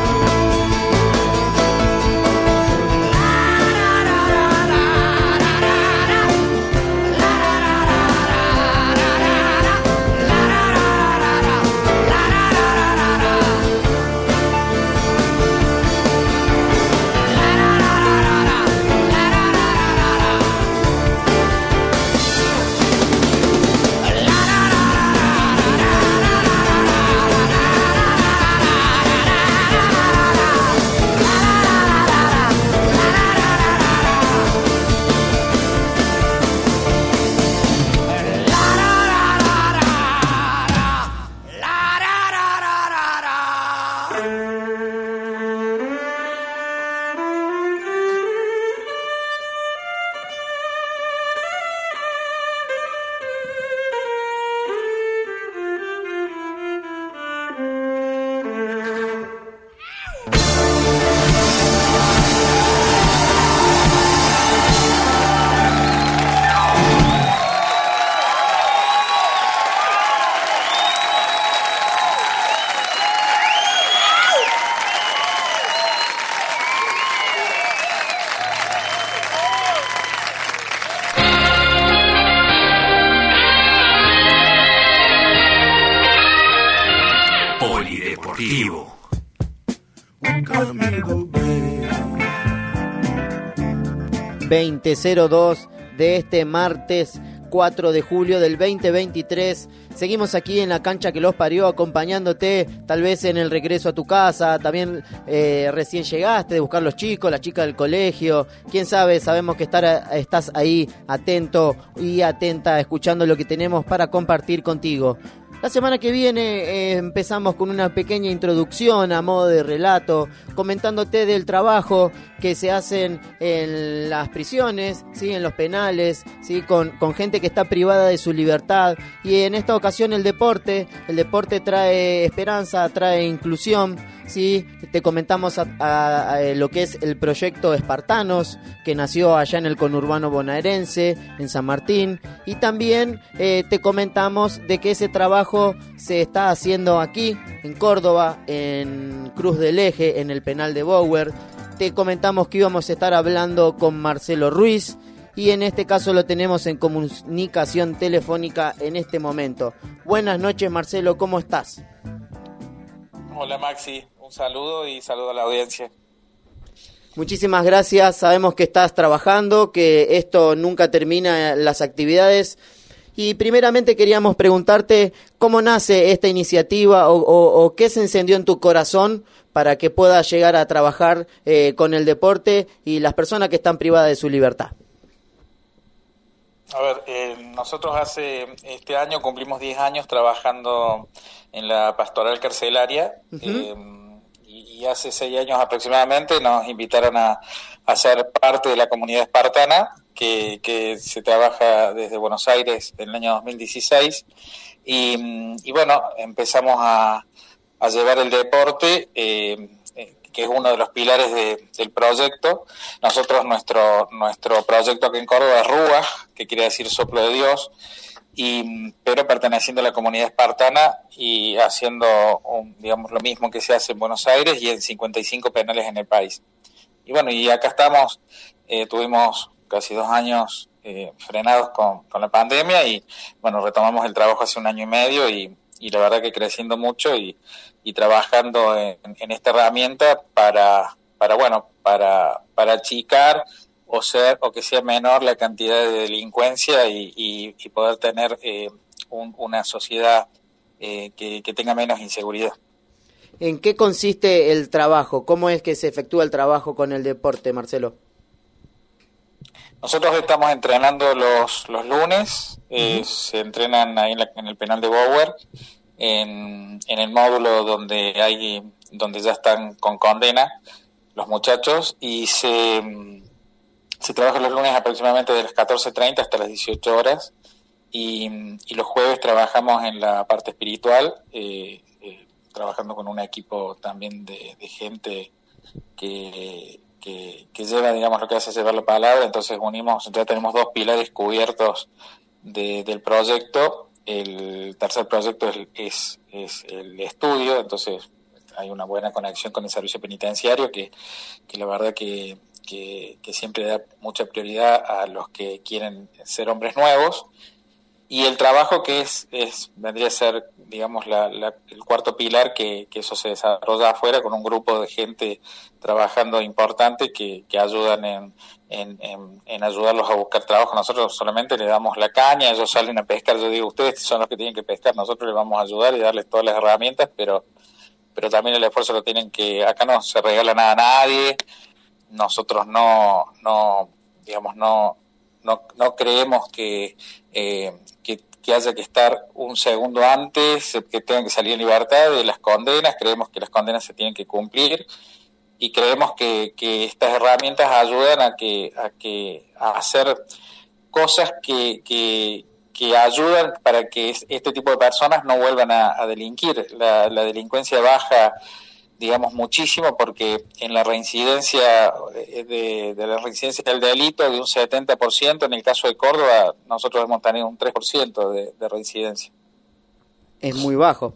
Polideportivo. 20:02 de este martes 4 de julio del 2023. Seguimos aquí en la cancha que los parió, acompañándote tal vez en el regreso a tu casa, también recién llegaste de buscar los chicos, las chicas del colegio, quién sabe, sabemos que estás ahí atento y atenta escuchando lo que tenemos para compartir contigo. La semana que viene empezamos con una pequeña introducción a modo de relato, comentándote del trabajo que se hacen en las prisiones, ¿sí? En los penales, ¿sí? Con gente que está privada de su libertad. Y en esta ocasión el deporte trae esperanza, trae inclusión, ¿sí? Te comentamos a lo que es el proyecto Espartanos, que nació allá en el conurbano bonaerense, en San Martín, y también te comentamos de que ese trabajo se está haciendo aquí, en Córdoba, en Cruz del Eje, en el penal de Bower. Te comentamos que íbamos a estar hablando con Marcelo Ruiz, y en este caso lo tenemos en comunicación telefónica en este momento. Buenas noches, Marcelo, ¿cómo estás? Hola Maxi, un saludo y saludo a la audiencia. Muchísimas gracias, sabemos que estás trabajando, que esto nunca termina las actividades, y primeramente queríamos preguntarte cómo nace esta iniciativa o qué se encendió en tu corazón para que puedas llegar a trabajar con el deporte y las personas que están privadas de su libertad. A ver, nosotros este año cumplimos 10 años trabajando en la pastoral carcelaria. Y hace 6 años aproximadamente nos invitaron a ser parte de la comunidad espartana que se trabaja desde Buenos Aires en el año 2016 y bueno, empezamos a llevar el deporte, que es uno de los pilares del proyecto. Nosotros, nuestro proyecto aquí en Córdoba es RUA, que quiere decir Soplo de Dios, pero perteneciendo a la comunidad espartana y haciendo digamos lo mismo que se hace en Buenos Aires y en 55 penales en el país. Y bueno, y acá estamos, tuvimos casi 2 años frenados con la pandemia y bueno, retomamos el trabajo hace 1 año y medio y la verdad que creciendo mucho y trabajando en esta herramienta para achicar o que sea menor la cantidad de delincuencia y poder tener una sociedad que tenga menos inseguridad. ¿En qué consiste el trabajo? ¿Cómo es que se efectúa el trabajo con el deporte, Marcelo? Nosotros estamos entrenando los lunes, se entrenan ahí en el penal de Bower, en el módulo donde ya están con condena los muchachos, y se trabaja los lunes aproximadamente de las 14:30 hasta las 18 horas, y los jueves trabajamos en la parte espiritual, trabajando con un equipo también de gente que lleva, digamos, lo que hace llevar la palabra. Entonces ya tenemos 2 pilares cubiertos del proyecto. El tercer proyecto es el estudio, entonces hay una buena conexión con el servicio penitenciario que la verdad que siempre da mucha prioridad a los que quieren ser hombres nuevos. Y el trabajo que vendría a ser, digamos, el cuarto pilar, que eso se desarrolla afuera con un grupo de gente trabajando importante que ayudan en ayudarlos a buscar trabajo. Nosotros solamente le damos la caña, ellos salen a pescar. Yo digo, ustedes son los que tienen que pescar, nosotros les vamos a ayudar y darles todas las herramientas, pero también el esfuerzo lo tienen que... Acá no se regala nada a nadie, nosotros no creemos que haya que estar un segundo antes, que tengan que salir en libertad de las condenas. Creemos que las condenas se tienen que cumplir, y creemos que estas herramientas ayudan a hacer cosas que ayudan para que este tipo de personas no vuelvan a delinquir. La delincuencia baja, digamos, muchísimo, porque en la reincidencia de la reincidencia del delito de un 70%, en el caso de Córdoba nosotros hemos tenido un 3% de reincidencia. Es muy bajo.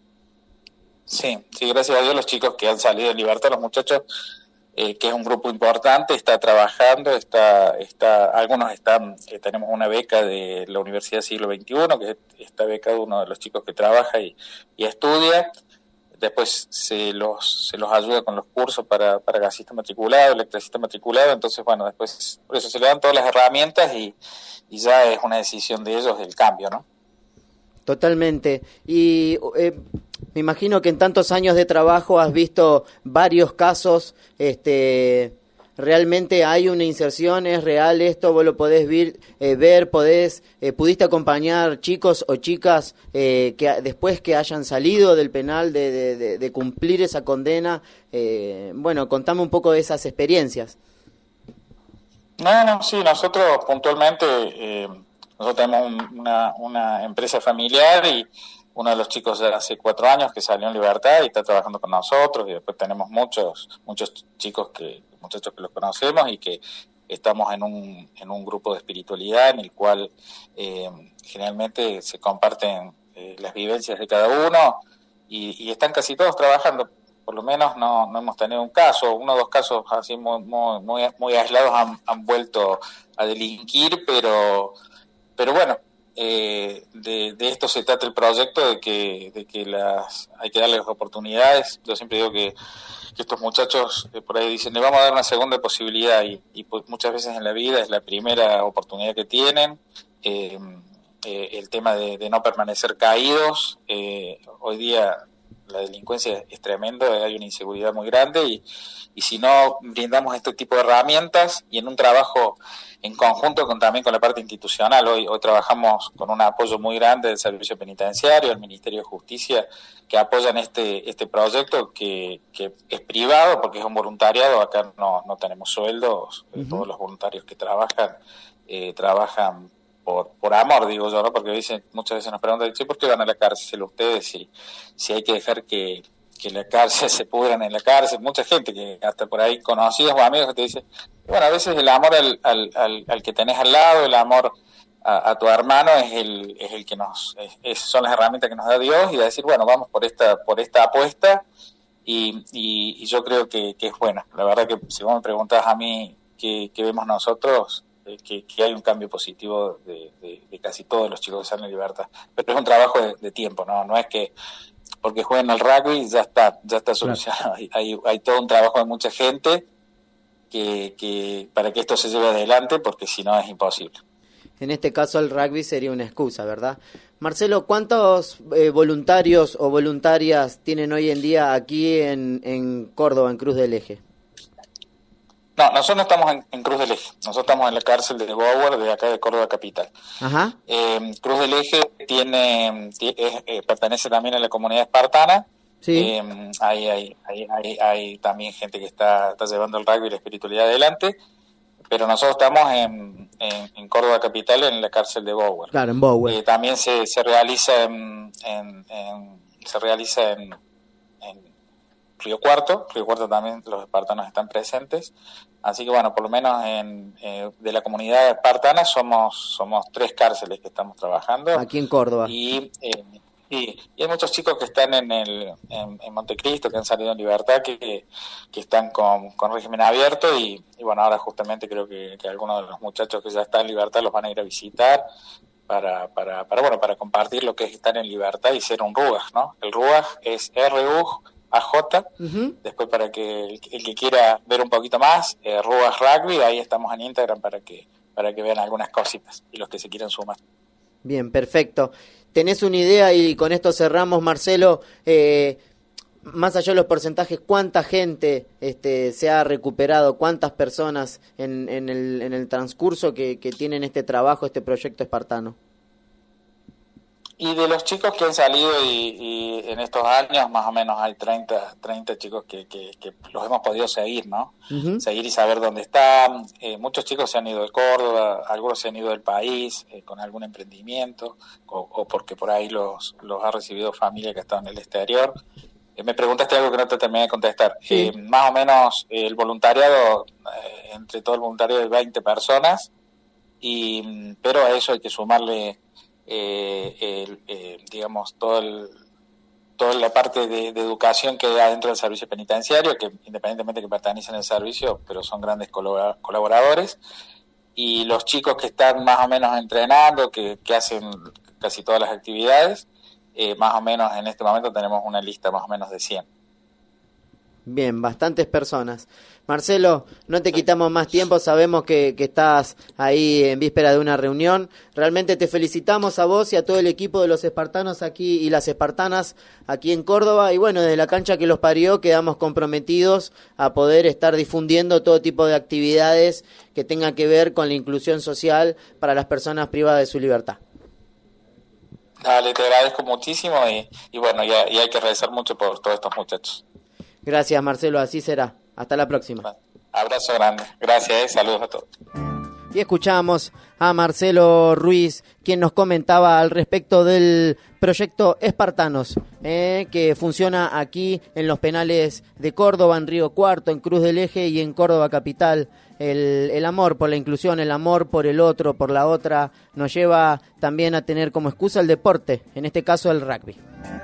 Sí, gracias a Dios los chicos que han salido en libertad, los muchachos, que es un grupo importante, está trabajando, algunos están, tenemos una beca de la Universidad Siglo XXI, que está becado uno de los chicos que trabaja y estudia. Después se los ayuda con los cursos para gasista matriculado, electricista matriculado. Entonces, bueno, después por eso se le dan todas las herramientas y ya es una decisión de ellos el cambio, ¿no? Totalmente. Y me imagino que en tantos años de trabajo has visto varios casos. Realmente hay una inserción, es real esto, vos lo podés ver, pudiste acompañar chicos o chicas que después que hayan salido del penal de cumplir esa condena. Bueno, contame un poco de esas experiencias. No, sí, nosotros puntualmente, nosotros tenemos una empresa familiar, y uno de los chicos de hace 4 años que salió en libertad y está trabajando con nosotros, y después tenemos muchos muchachos que los conocemos y que estamos en un grupo de espiritualidad en el cual generalmente se comparten las vivencias de cada uno, y están casi todos trabajando. Por lo menos no hemos tenido un caso, 1 o 2 casos así muy aislados han vuelto a delinquir, pero bueno, de esto se trata el proyecto, de que hay que darles oportunidades. Yo siempre digo que estos muchachos por ahí dicen, le vamos a dar una segunda posibilidad, y pues muchas veces en la vida es la primera oportunidad que tienen. El tema de no permanecer caídos, hoy día la delincuencia es tremendo, hay una inseguridad muy grande, y si no brindamos este tipo de herramientas, y en un trabajo en conjunto también con la parte institucional, hoy trabajamos con un apoyo muy grande del Servicio Penitenciario, del Ministerio de Justicia, que apoyan este proyecto que es privado porque es un voluntariado. Acá no tenemos sueldos. Uh-huh. Todos los voluntarios que trabajan por amor, digo yo, ¿no? Porque muchas veces nos preguntan, ¿por qué van a la cárcel ustedes si hay que dejar que la cárcel se pudran en la cárcel? Mucha gente que hasta por ahí conocidos o amigos que te dicen, bueno, a veces el amor al que tenés al lado, el amor a tu hermano es el que son las herramientas que nos da Dios, y a decir, bueno, vamos por esta apuesta, y yo creo que es buena. La verdad que si vos me preguntás a mí qué vemos nosotros, que hay un cambio positivo de casi todos los chicos que salen en libertad, pero es un trabajo de tiempo, no es que porque jueguen al rugby ya está solucionado. Claro. Hay todo un trabajo de mucha gente que para que esto se lleve adelante, porque si no es imposible. en este caso el rugby sería una excusa, ¿verdad? Marcelo, ¿cuántos voluntarios o voluntarias tienen hoy en día aquí en Córdoba, en Cruz del Eje? No, nosotros no estamos en Cruz del Eje, nosotros estamos en la cárcel de Bower, de acá de Córdoba Capital. Ajá. Cruz del Eje pertenece también a la comunidad espartana. Sí. Hay también gente que está llevando el rugby y la espiritualidad adelante, pero nosotros estamos en Córdoba Capital, en la cárcel de Bower. Claro, en Bower. También se realiza en Río Cuarto. Río Cuarto también los espartanos están presentes, así que bueno, por lo menos de la comunidad espartana somos 3 cárceles que estamos trabajando aquí en Córdoba. Y hay muchos chicos que están en Montecristo, que han salido en libertad, que están con régimen abierto y bueno, ahora justamente creo que algunos de los muchachos que ya están en libertad los van a ir a visitar para compartir lo que es estar en libertad y ser un RUAJ, ¿no? El RUAJ es RUAJ. Después, para que el que quiera ver un poquito más, RUAJ Rugby, ahí estamos en Instagram para que vean algunas cositas y los que se quieran sumar. Bien, perfecto. ¿Tenés una idea, y con esto cerramos, Marcelo, más allá de los porcentajes, cuánta gente se ha recuperado, cuántas personas en el transcurso que tienen este trabajo, este proyecto espartano? Y de los chicos que han salido y en estos años más o menos hay 30 chicos que los hemos podido seguir, ¿no? Uh-huh. Seguir y saber dónde están. Muchos chicos se han ido de Córdoba, algunos se han ido del país con algún emprendimiento o porque por ahí los ha recibido familia que está en el exterior. Me preguntaste algo que no te terminé de contestar. Sí. Más o menos el voluntariado, entre todo el voluntariado hay 20 personas, pero a eso hay que sumarle digamos toda la parte de educación que hay dentro del servicio penitenciario, que independientemente que pertenecen al servicio, pero son grandes colaboradores, y los chicos que están más o menos entrenando, que hacen casi todas las actividades, más o menos en este momento tenemos una lista más o menos de 100. Bien, bastantes personas. Marcelo, no te quitamos más tiempo, sabemos que estás ahí en víspera de una reunión. Realmente te felicitamos a vos y a todo el equipo de los espartanos aquí y las espartanas aquí en Córdoba. Y bueno, desde la cancha que los parió quedamos comprometidos a poder estar difundiendo todo tipo de actividades que tengan que ver con la inclusión social para las personas privadas de su libertad. Dale, te agradezco muchísimo y bueno, y hay que agradecer mucho por todos estos muchachos. Gracias, Marcelo, así será. Hasta la próxima. Abrazo grande. Gracias, saludos a todos. Y escuchamos a Marcelo Ruiz, quien nos comentaba al respecto del proyecto Espartanos, que funciona aquí en los penales de Córdoba, en Río Cuarto, en Cruz del Eje y en Córdoba Capital. El amor por la inclusión, el amor por el otro, por la otra, nos lleva también a tener como excusa el deporte, en este caso el rugby.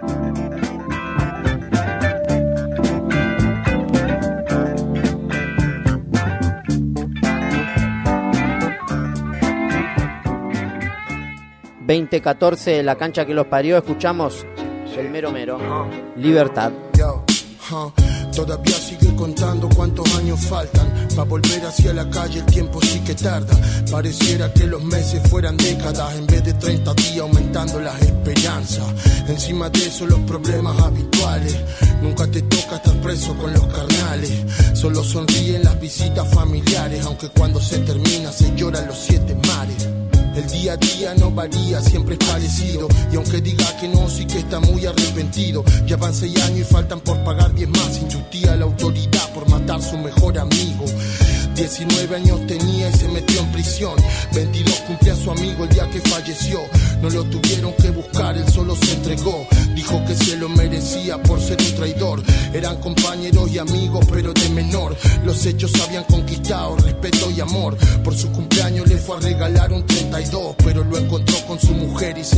...2014, la cancha que los parió, escuchamos el mero mero, Libertad. Todavía sigue contando cuántos años faltan para volver hacia la calle, el tiempo sí que tarda. Pareciera que los meses fueran décadas, en vez de 30 días aumentando las esperanzas. Encima de eso los problemas habituales, nunca te toca estar preso con los carnales. Solo sonríen las visitas familiares, aunque cuando se termina se lloran los 7 mares. El día a día no varía, siempre es parecido. Y aunque diga que no, sí que está muy arrepentido. Ya van 6 años y faltan por pagar 10 más. Injustía a la autoridad por matar a su mejor amigo. 19 años tenía y se metió en prisión. 22 cumplía a su amigo el día que falleció. No lo tuvieron que buscar, él solo se entregó. Dijo que se lo merecía por ser un traidor. Eran compañeros y amigos, pero de menor. Los hechos habían conquistado respeto y amor. Por su cumpleaños le fue a regalar un 32, pero lo encontró con su mujer y se lo descargó.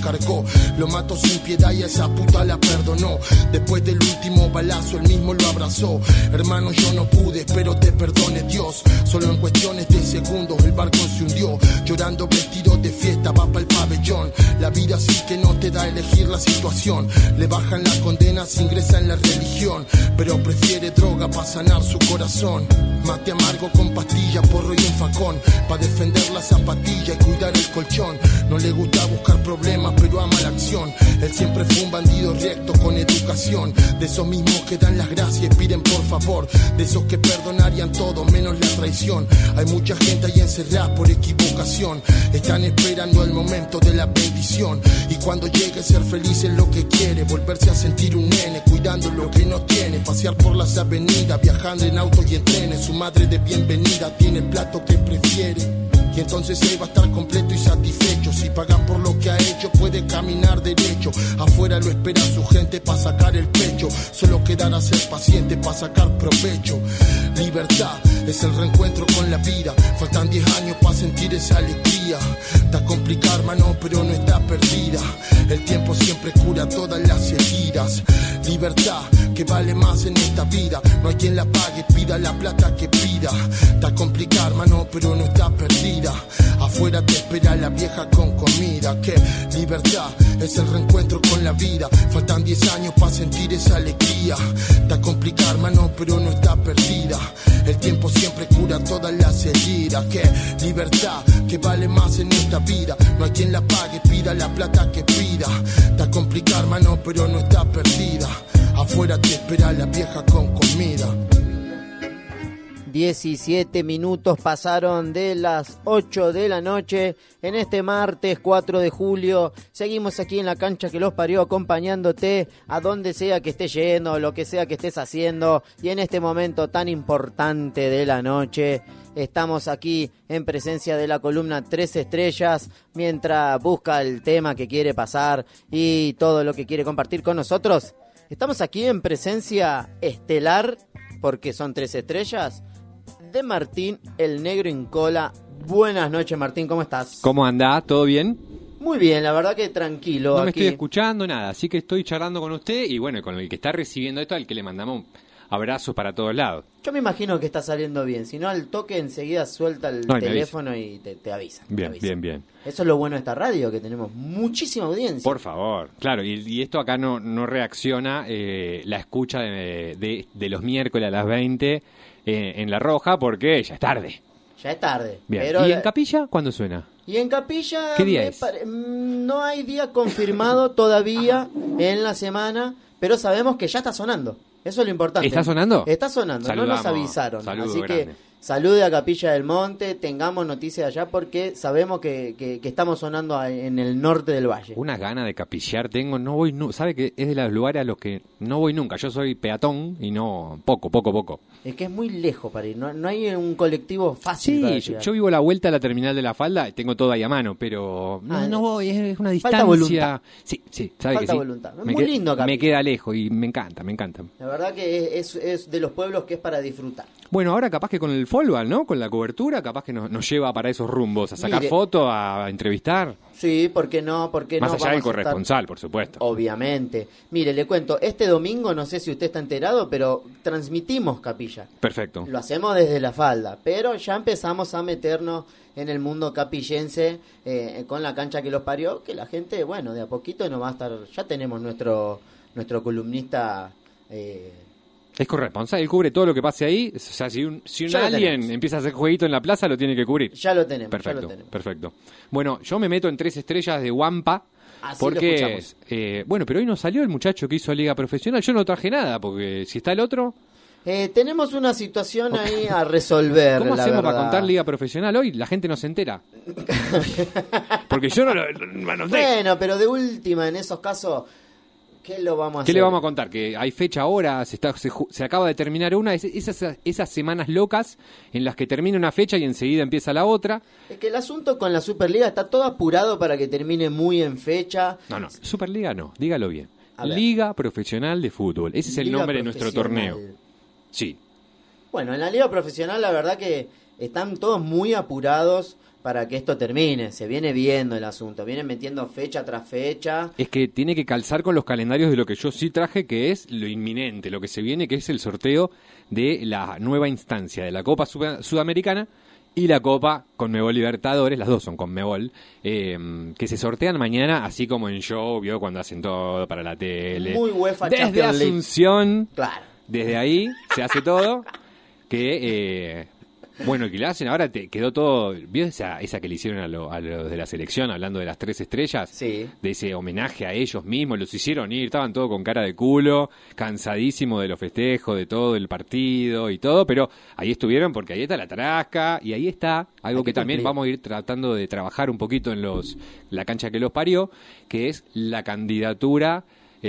cargó. Lo mató sin piedad y a esa puta la perdonó. Después del último balazo él mismo lo abrazó. Hermano, yo no pude, espero te perdone Dios. Solo en cuestiones de segundos el barco se hundió. Llorando vestido de fiesta va para el pabellón. La vida sí que no te da a elegir la situación. Le bajan la condena si ingresa en la religión, pero prefiere droga para sanar su corazón. Mate amargo con pastilla, porro y un facón, pa' defender la zapatilla y cuidar el colchón. No le gusta buscar problemas, pero ama la acción. Él siempre fue un bandido recto con educación. De esos mismos que dan las gracias y piden por favor. De esos que perdonarían todo menos la traición. Hay mucha gente ahí encerrada por equivocación. Están esperando el momento de la bendición. Y cuando llegue ser feliz es lo que quiere. Volverse a sentir un nene, cuidando lo que no tiene. Pasear por las avenidas, viajando en autos y en trenes. Su madre de bienvenida tiene el plato que prefiere. Y entonces él va a estar completo y satisfecho. Si paga por lo que ha hecho, puede caminar derecho. Afuera lo espera su gente para sacar el pecho. Solo quedará ser paciente para sacar provecho. Libertad es el reencuentro con la vida. Faltan 10 años para sentir esa alegría. Está complicada, hermano, pero no está perdida. El tiempo siempre cura todas las heridas. Libertad, que vale más en esta vida. No hay quien la pague, pida la plata que pida. Está complicada, hermano, pero no está perdida. Afuera te espera la vieja con comida. Que libertad es el reencuentro con la vida. Faltan 10 años para sentir esa alegría. Está complicada, hermano, pero no está perdida. El tiempo siempre cura todas las heridas. Que libertad, que vale más en esta vida. No hay quien la pague, pida la plata que pida. Está complicada, hermano, pero no está perdida. Afuera te espera la vieja con comida. 17 minutos pasaron de las 8 de la noche en este martes 4 de julio. Seguimos aquí en la cancha que los parió, acompañándote a donde sea que estés yendo, lo que sea que estés haciendo. Y en este momento tan importante de la noche, estamos aquí en presencia de la columna 3 estrellas, mientras busca el tema que quiere pasar y todo lo que quiere compartir con nosotros. Estamos aquí en presencia estelar, porque son 3 estrellas, de Martín el Negro Incola. Buenas noches, Martín, ¿cómo estás? ¿Cómo andás? ¿Todo bien? Muy bien, la verdad que tranquilo. No me aquí estoy escuchando nada, así que estoy charlando con usted y bueno, con el que está recibiendo esto, al que le mandamos abrazos para todos lados. Yo me imagino que está saliendo bien, si no al toque enseguida suelta el teléfono y te avisa. Bien, te avisa. bien. Eso es lo bueno de esta radio, que tenemos muchísima audiencia. Por favor, claro, y esto acá no reacciona la escucha de los miércoles a las 20 en La Roja, porque ya es tarde. Ya es tarde. Bien. Pero ¿Y en Capilla cuándo suena? Y en Capilla ¿Qué día es? No hay día confirmado todavía en la semana, pero sabemos que ya está sonando. Eso es lo importante. ¿Está sonando? Está sonando, Saludamos. no nos avisaron. Saludo así grande. que salude a Capilla del Monte, tengamos noticias de allá porque sabemos que estamos sonando en el norte del valle. Unas ganas de capillar tengo, no voy, sabe que es de los lugares a los que no voy nunca. Yo soy peatón y no, poco. Es que es muy lejos para ir, no hay un colectivo fácil para Sí, llegar. yo vivo a la vuelta a la terminal de la Falda, tengo todo ahí a mano, pero no voy, es una distancia. Falta voluntad. Sí, sabe Falta que sí. voluntad. Es muy lindo acá. Me queda lejos y me encanta. La verdad que es de los pueblos que es para disfrutar. Bueno, ahora capaz que con el fútbol, ¿no? Con la cobertura, capaz que nos lleva para esos rumbos, a sacar fotos, a entrevistar. Sí, ¿por qué no? Más allá del corresponsal, por supuesto. Obviamente. Mire, le cuento, este domingo, no sé si usted está enterado, pero transmitimos Capilla. Perfecto. Lo hacemos desde la Falda, pero ya empezamos a meternos en el mundo capillense con la cancha que los parió, que la gente, bueno, de a poquito nos va a estar... Ya tenemos nuestro columnista... Es corresponsal, él cubre todo lo que pase ahí. O sea, si un alien empieza a hacer jueguito en la plaza, lo tiene que cubrir. Ya lo tenemos. Perfecto. Bueno, yo me meto en 3 estrellas de Wampa. Así porque, bueno, pero hoy no salió el muchacho que hizo Liga Profesional. Yo no traje nada, porque si está el otro... tenemos una situación ahí a resolver. ¿Cómo la hacemos verdad. para contar Liga Profesional hoy? La gente no se entera. Porque yo no lo anoté. Bueno, pero de última, en esos casos... ¿Qué lo vamos a hacer? ¿Qué le vamos a contar? Que hay fecha ahora, se acaba de terminar una, esas semanas locas en las que termina una fecha y enseguida empieza la otra. Es que el asunto con la Superliga está todo apurado para que termine muy en fecha. No, Superliga no, dígalo bien. Liga Profesional de Fútbol, ese es el nombre de nuestro torneo. Sí. Bueno, en la Liga Profesional la verdad que están todos muy apurados para que esto termine. Se viene viendo el asunto, vienen metiendo fecha tras fecha. Es que tiene que calzar con los calendarios de lo que yo sí traje, que es lo inminente, lo que se viene, que es el sorteo de la nueva instancia de la Copa Sudamericana y la Copa Conmebol Libertadores, las dos son Conmebol, que se sortean mañana, así como en show, ¿vio? Cuando hacen todo para la tele. Muy UEFA desde Champions League. Asunción, Claro. desde ahí se hace todo, que... Bueno, que le hacen ahora, quedó todo... ¿Vio esa que le hicieron a los de la selección, hablando de las 3 estrellas? Sí. De ese homenaje a ellos mismos, los hicieron ir, estaban todos con cara de culo, cansadísimos de los festejos, de todo el partido y todo, pero ahí estuvieron porque ahí está la tarasca y ahí está algo que también vamos a ir tratando de trabajar un poquito en la cancha que los parió, que es la candidatura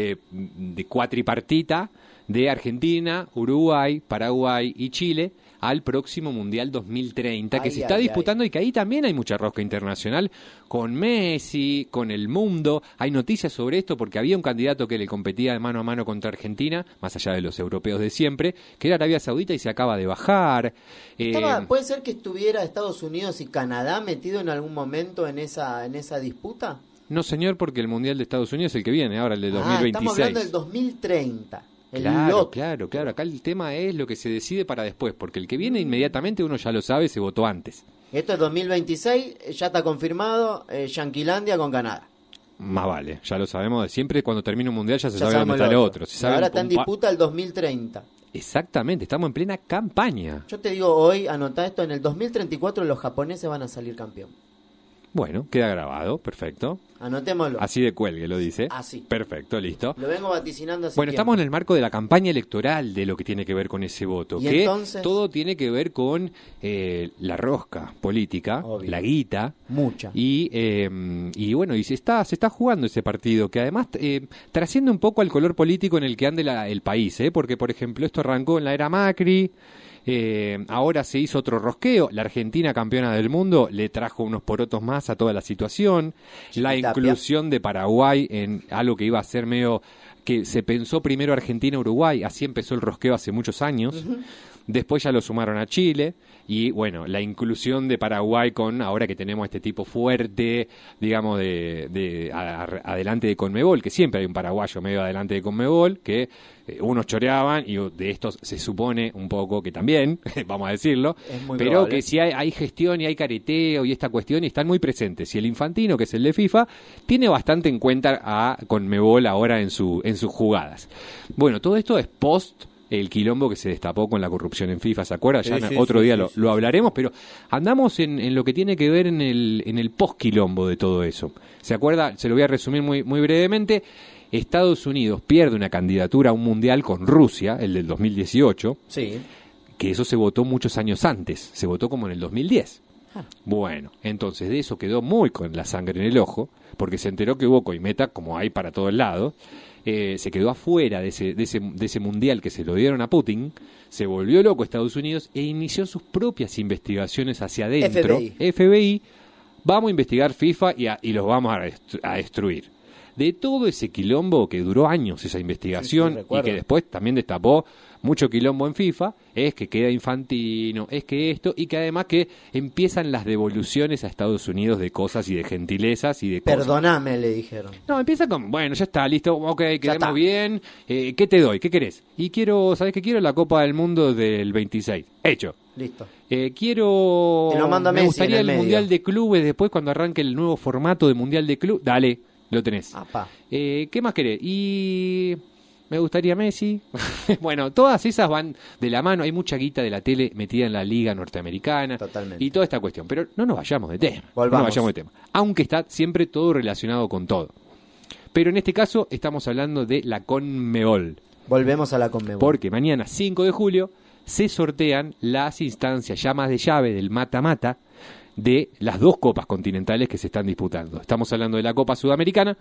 de cuatripartita de Argentina, Uruguay, Paraguay y Chile al próximo Mundial 2030 que se está disputando y que ahí también hay mucha rosca internacional con Messi, con el mundo. Hay noticias sobre esto porque había un candidato que le competía de mano a mano contra Argentina, más allá de los europeos de siempre, que era Arabia Saudita y se acaba de bajar. ¿Puede ser que estuviera Estados Unidos y Canadá metido en algún momento en esa disputa? No, señor, porque el Mundial de Estados Unidos es el que viene, ahora el de 2026. Estamos hablando del 2030. Claro. Acá el tema es lo que se decide para después, porque el que viene inmediatamente uno ya lo sabe, se votó antes. Esto es 2026, ya está confirmado, Yanquilandia con Canadá. Más vale, ya lo sabemos de siempre, cuando termina un mundial ya se sabe dónde está el otro. Ahora está en disputa el 2030. Exactamente, estamos en plena campaña. Yo te digo hoy, anotá esto, en el 2034 los japoneses van a salir campeón. Bueno, queda grabado, perfecto. Anotémoslo. Así de cuelgue, lo dice. Así. Perfecto, listo. Lo vengo vaticinando hace Bueno, tiempo. estamos en el marco de la campaña electoral de lo que tiene que ver con ese voto. ¿Y que entonces? Todo tiene que ver con la rosca política, Obvio. la guita. Mucha. Y bueno, y se está jugando ese partido, que además trasciende un poco al color político en el que ande el país, porque por ejemplo esto arrancó en la era Macri. Ahora se hizo otro rosqueo. La Argentina, campeona del mundo, le trajo unos porotos más a toda la situación. La inclusión de Paraguay en algo que iba a ser medio... que se pensó primero Argentina-Uruguay, así empezó el rosqueo hace muchos años. Después ya lo sumaron a Chile. Y bueno, la inclusión de Paraguay con, ahora que tenemos este tipo fuerte, digamos, adelante de Conmebol, que siempre hay un paraguayo medio adelante de Conmebol, que unos choreaban y de estos se supone un poco que también, vamos a decirlo, pero probable. Que si hay gestión y hay careteo y esta cuestión y están muy presentes. Y el Infantino, que es el de FIFA, tiene bastante en cuenta a Conmebol ahora en sus jugadas. Bueno, todo esto es post el quilombo que se destapó con la corrupción en FIFA, ¿se acuerda? Ya otro día lo hablaremos, pero andamos en lo que tiene que ver en el post-quilombo de todo eso. ¿Se acuerda? Se lo voy a resumir muy, muy brevemente. Estados Unidos pierde una candidatura a un mundial con Rusia, el del 2018, que eso se votó muchos años antes, se votó como en el 2010. Bueno, entonces de eso quedó muy con la sangre en el ojo, porque se enteró que hubo coimeta, como hay para todo el lado. Se quedó afuera de ese mundial que se lo dieron a Putin, se volvió loco Estados Unidos e inició sus propias investigaciones hacia adentro. FBI, vamos a investigar FIFA y los vamos a destruir. De todo ese quilombo que duró años esa investigación y que después también destapó mucho quilombo en FIFA, es que queda Infantino, es que esto, y que además que empiezan las devoluciones a Estados Unidos de cosas y de gentilezas y de cosas. Perdóname, le dijeron. No, empieza con, bueno, ya está, listo, ok, quedemos bien, ¿qué te doy? ¿Qué querés? Y quiero, ¿sabés qué quiero? La Copa del Mundo del 26. Hecho. Listo. Quiero, te lo mando a me Messi gustaría en el Mundial de Clubes después cuando arranque el nuevo formato de Mundial de Clubes. Dale, lo tenés. ¿Qué más querés? Y me gustaría Messi. Bueno, todas esas van de la mano. Hay mucha guita de la tele metida en la liga norteamericana. Totalmente. Y toda esta cuestión. Pero no nos vayamos de tema. Volvamos. No nos vayamos de tema. Aunque está siempre todo relacionado con todo. Pero en este caso estamos hablando de la Conmebol. Volvemos a la Conmebol. Porque mañana, 5 de julio, se sortean las instancias ya más de llave del mata-mata de las dos copas continentales que se están disputando. Estamos hablando de la Copa Sudamericana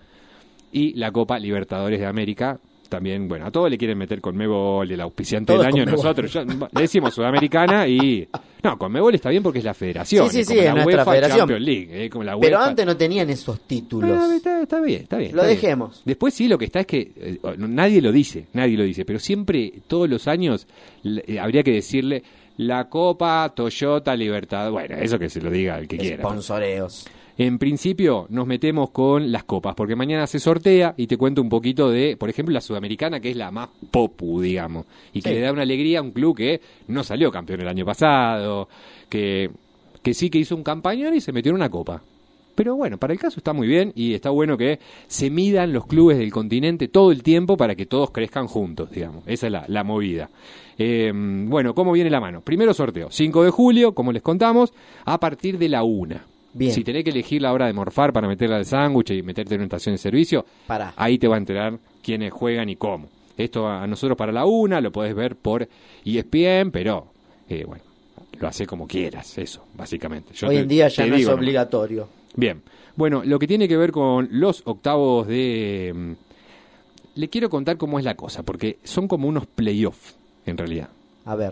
y la Copa Libertadores de América. También, bueno, a todos le quieren meter Conmebol, el auspiciante todo del año. Conmebol. Nosotros le decimos Sudamericana y... No, Conmebol está bien porque es la federación. Sí, es como la nuestra UEFA federación. Champions League. Como la Pero UEFA. antes no tenían esos títulos. Está bien. Lo dejemos. Después sí, lo que está es que nadie lo dice, pero siempre, todos los años, habría que decirle, la Copa Toyota Libertad. Bueno, eso que se lo diga el que quiera. Sponsoreos. En principio nos metemos con las copas, porque mañana se sortea y te cuento un poquito de, por ejemplo, la Sudamericana, que es la más popu, digamos, y que le da una alegría a un club que no salió campeón el año pasado, que sí que hizo un campañón y se metió en una copa. Pero bueno, para el caso está muy bien y está bueno que se midan los clubes del continente todo el tiempo para que todos crezcan juntos, digamos. Esa es la movida. Bueno, ¿cómo viene la mano? Primero sorteo, 5 de julio, como les contamos, a partir de la 1. Bien. Si tenés que elegir la hora de morfar para meterla al sándwich y meterte en una estación de servicio, ahí te va a enterar quiénes juegan y cómo. Esto a nosotros para la 1, lo podés ver por ESPN, pero bueno, lo haces como quieras, eso, básicamente. Hoy en día ya no es obligatorio. Bien, bueno, lo que tiene que ver con los octavos de... le quiero contar cómo es la cosa, porque son como unos playoffs, en realidad. A ver.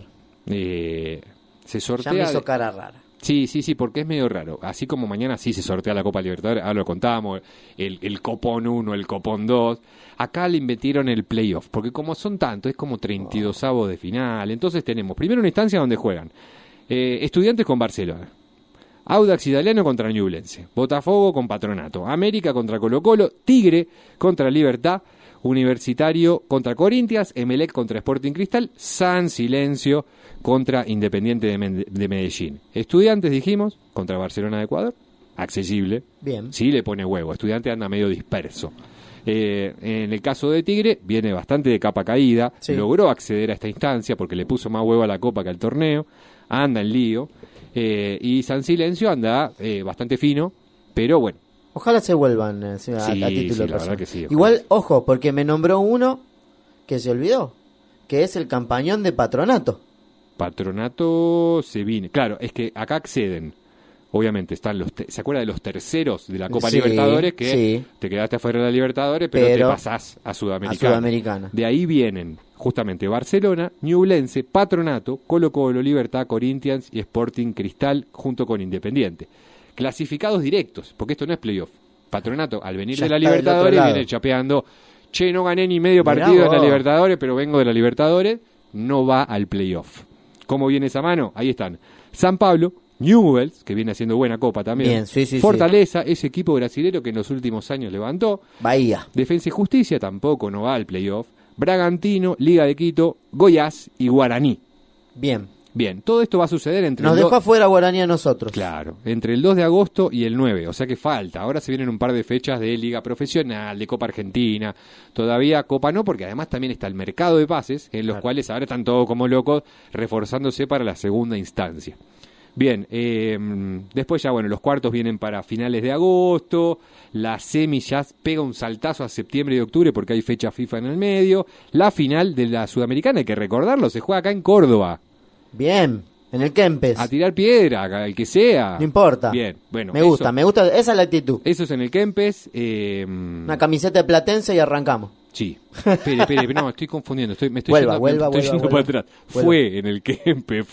Se sortea... Ya me hizo cara rara. Sí, porque es medio raro. Así como mañana sí se sortea la Copa Libertadores, ahora lo contábamos, el Copón 1, el Copón 2. Acá le invirtieron el playoff, porque como son tantos, es como 32avos de final. Entonces tenemos primero una instancia donde juegan Estudiantes con Barcelona, Audax Italiano contra Ñublense, Botafogo con Patronato, América contra Colo-Colo, Tigre contra Libertad, Universitario contra Corinthians, Emelec contra Sporting Cristal, San Silencio contra Independiente de Medellín. Estudiantes, dijimos, contra Barcelona de Ecuador, accesible. Bien. Sí le pone huevo, Estudiante anda medio disperso. En el caso de Tigre, viene bastante de capa caída, logró acceder a esta instancia porque le puso más huevo a la Copa que al torneo, anda en lío, y San Silencio anda bastante fino, pero bueno. Ojalá se vuelvan a título la personal. verdad que sí. Igual, ojo, porque me nombró uno que se olvidó, que es el campañón de Patronato. Patronato se viene. Claro, es que acá acceden. Obviamente están ¿se acuerda de los terceros de la Copa Libertadores? Que te quedaste afuera de la Libertadores, pero te pasás a Sudamericana. De ahí vienen justamente Barcelona, Ñublense, Patronato, Colo-Colo, Libertad, Corinthians y Sporting Cristal junto con Independiente. Clasificados directos, porque esto no es playoff. Patronato, al venir de la Libertadores, viene chapeando. Che, no gané ni medio partido en la Libertadores, pero vengo de la Libertadores, no va al playoff. ¿Cómo viene esa mano? Ahí están. San Pablo, Newell's, que viene haciendo buena copa también. Bien, Fortaleza, ese equipo brasilero que en los últimos años levantó. Bahía. Defensa y Justicia tampoco no va al playoff. Bragantino, Liga de Quito, Goiás y Guaraní. Bien, todo esto va a suceder entre... Nos dejó afuera Guaraní a nosotros. Claro, entre el 2 de agosto y el 9, o sea que falta. Ahora se vienen un par de fechas de Liga Profesional, de Copa Argentina. Todavía Copa no, porque además también está el mercado de pases, en los cuales ahora están todos como locos reforzándose para la segunda instancia. Bien, después ya, bueno, los cuartos vienen para finales de agosto, la semi ya pega un saltazo a septiembre y octubre porque hay fecha FIFA en el medio, la final de la Sudamericana, hay que recordarlo, se juega acá en Córdoba. Bien, en el Kempes. A tirar piedra, el que sea. No importa. Bien, bueno. Me gusta, esa es la actitud. Eso es en el Kempes. Una camiseta de Platense y arrancamos. Sí. Espere, no, estoy confundiendo. Estoy vuelva, yendo para atrás. Vuelva. Fue en el Kempes,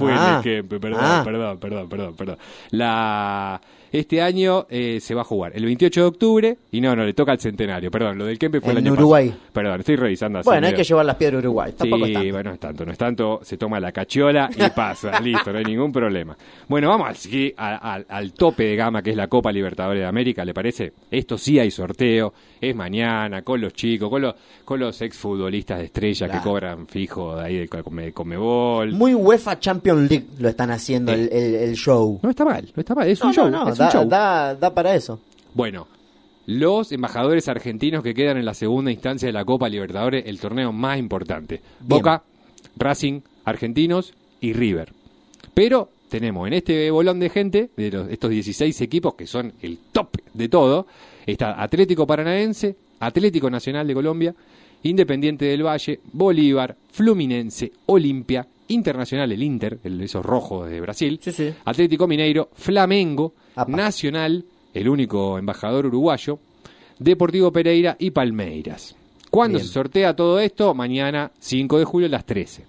perdón. Este año se va a jugar el 28 de octubre y no, le toca al centenario. Perdón, lo del Kempes fue el año Uruguay. pasado. Perdón, estoy revisando así. Bueno, hay que llevar las piedras a Uruguay. Tampoco sí, bueno, no es tanto. Se toma la cachiola y pasa. Listo, no hay ningún problema. Bueno, vamos al tope de gama que es la Copa Libertadores de América, ¿le parece? Esto sí hay sorteo. Es mañana con los chicos, con los exfutbolistas de estrella que cobran fijo de ahí de Conmebol. Muy UEFA Champions League lo están haciendo el show. No está mal, es un show. No, da para eso. Bueno, los embajadores argentinos que quedan en la segunda instancia de la Copa Libertadores, el torneo más importante. Bien. Boca, Racing, Argentinos y River. Pero tenemos en este bolón de gente, de estos 16 equipos que son el top de todo, está Atlético Paranaense, Atlético Nacional de Colombia, Independiente del Valle, Bolívar, Fluminense, Olimpia, Internacional, el Inter, esos rojos de Brasil, Atlético Mineiro, Flamengo, Nacional, el único embajador uruguayo, Deportivo Pereira y Palmeiras. ¿Cuándo se sortea todo esto? Mañana, 5 de julio, a las 13.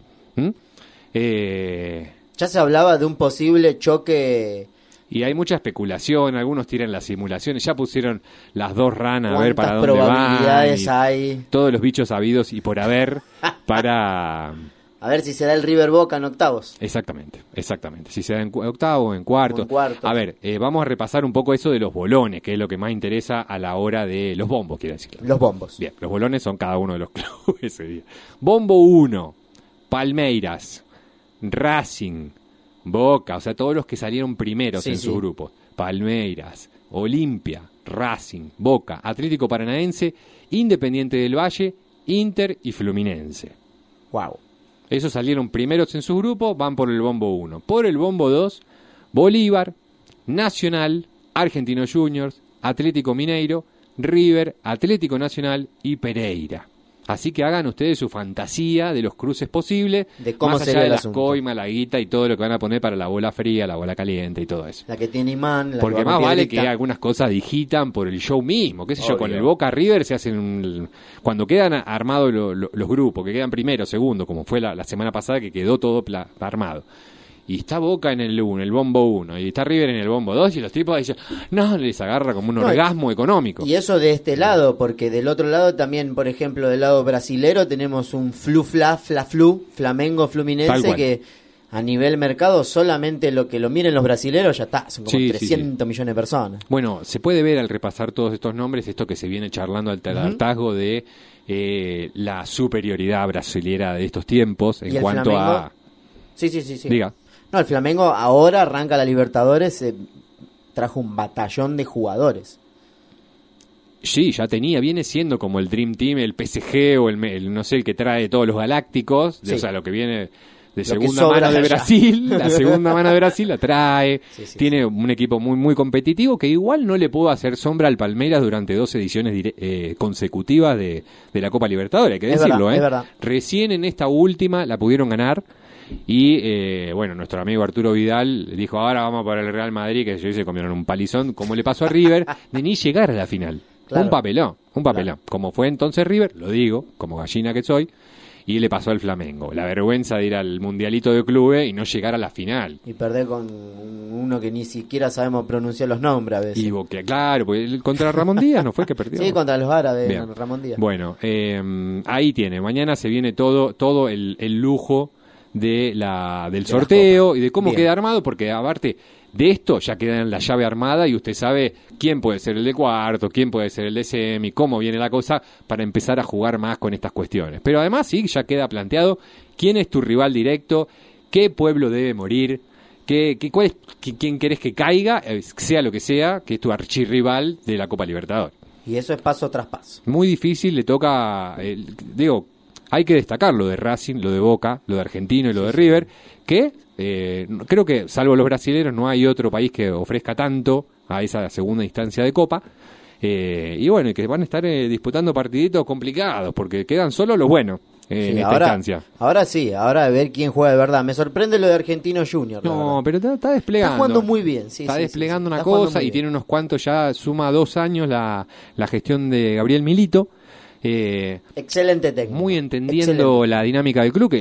Ya se hablaba de un posible choque. Y hay mucha especulación, algunos tiran las simulaciones, ya pusieron las dos ranas a ver para dónde van. ¿Cuántas probabilidades hay? Todos los bichos habidos y por haber para A ver si se da el River Boca en octavos. Exactamente. Si se da en octavo, en cuarto. cuartos. A ver, vamos a repasar un poco eso de los bolones, que es lo que más interesa a la hora de los bombos, quiero decir. Los bombos. Bien, los bolones son cada uno de los clubes ese día. Bombo 1, Palmeiras, Racing, Boca, o sea, todos los que salieron primeros en sus grupos. Palmeiras, Olimpia, Racing, Boca, Atlético Paranaense, Independiente del Valle, Inter y Fluminense. Wow. Esos salieron primeros en sus grupos, van por el bombo 1. Por el bombo 2, Bolívar, Nacional, Argentinos Juniors, Atlético Mineiro, River, Atlético Nacional y Pereira. Así que hagan ustedes su fantasía de los cruces posibles, de cómo más allá sería de el las asunto. coimas, la guita y todo lo que van a poner para la bola fría, la bola caliente y todo eso. La que tiene imán, la porque que va más con vale piedrita. que algunas cosas digitan por el show mismo, qué sé yo, Obvio. con el Boca River se hacen cuando quedan armados los grupos, que quedan primero, segundo, como fue la semana pasada que quedó todo armado. Y está Boca en el bombo 1, y está River en el bombo 2, y los tipos dicen, no, les agarra como un orgasmo económico. Y eso de este lado, porque del otro lado también, por ejemplo, del lado brasilero tenemos un Flamengo Fluminense, que a nivel mercado solamente lo que lo miren los brasileros ya está, son como 300 millones de personas. Bueno, se puede ver al repasar todos estos nombres, esto que se viene charlando al hartazgo de la superioridad brasilera de estos tiempos en cuanto Flamengo? a... Sí. Diga. No, el Flamengo ahora arranca la Libertadores, trajo un batallón de jugadores. Sí, ya viene siendo como el Dream Team, el PSG o el no sé, el que trae todos los galácticos, o sea, lo que viene de segunda mano de Brasil, la segunda mano de Brasil la trae, tiene un equipo muy muy competitivo que igual no le pudo hacer sombra al Palmeiras durante 2 ediciones consecutivas de la Copa Libertadores, hay que decirlo, verdad, es verdad. Recién en esta última la pudieron ganar. Y bueno, nuestro amigo Arturo Vidal dijo, ahora vamos para el Real Madrid, que ellos se comieron un palizón, como le pasó a River, de ni llegar a la final. Claro. Un papelón. Claro. Como fue entonces River, lo digo, como gallina que soy, y le pasó al Flamengo. La vergüenza de ir al mundialito de clubes y no llegar a la final. Y perder con uno que ni siquiera sabemos pronunciar los nombres a veces. Y claro, pues contra Ramón Díaz no fue que perdió. Sí, contra los árabes, Bien. Ramón Díaz. Bueno, ahí tiene. Mañana se viene todo el lujo del sorteo y de cómo queda armado, porque aparte de esto ya queda en la llave armada y usted sabe quién puede ser el de cuarto, quién puede ser el de semi, cómo viene la cosa para empezar a jugar más con estas cuestiones. Pero además sí, ya queda planteado quién es tu rival directo, qué pueblo debe morir, quién querés que caiga, sea lo que sea, que es tu archirrival de la Copa Libertadores. Y eso es paso tras paso. Muy difícil, le toca, hay que destacar lo de Racing, lo de Boca, lo de Argentino y lo de River, que creo que salvo los brasileños no hay otro país que ofrezca tanto a esa segunda instancia de Copa. Y bueno, y que van a estar disputando partiditos complicados, porque quedan solo los buenos en esta instancia. Ahora sí, ahora a ver quién juega de verdad. Me sorprende lo de Argentinos Juniors. No, pero está desplegando. Está jugando muy bien. Está desplegando una cosa y tiene unos cuantos, ya suma 2 años la gestión de Gabriel Milito. Excelente técnico. Muy entendiendo la dinámica del club,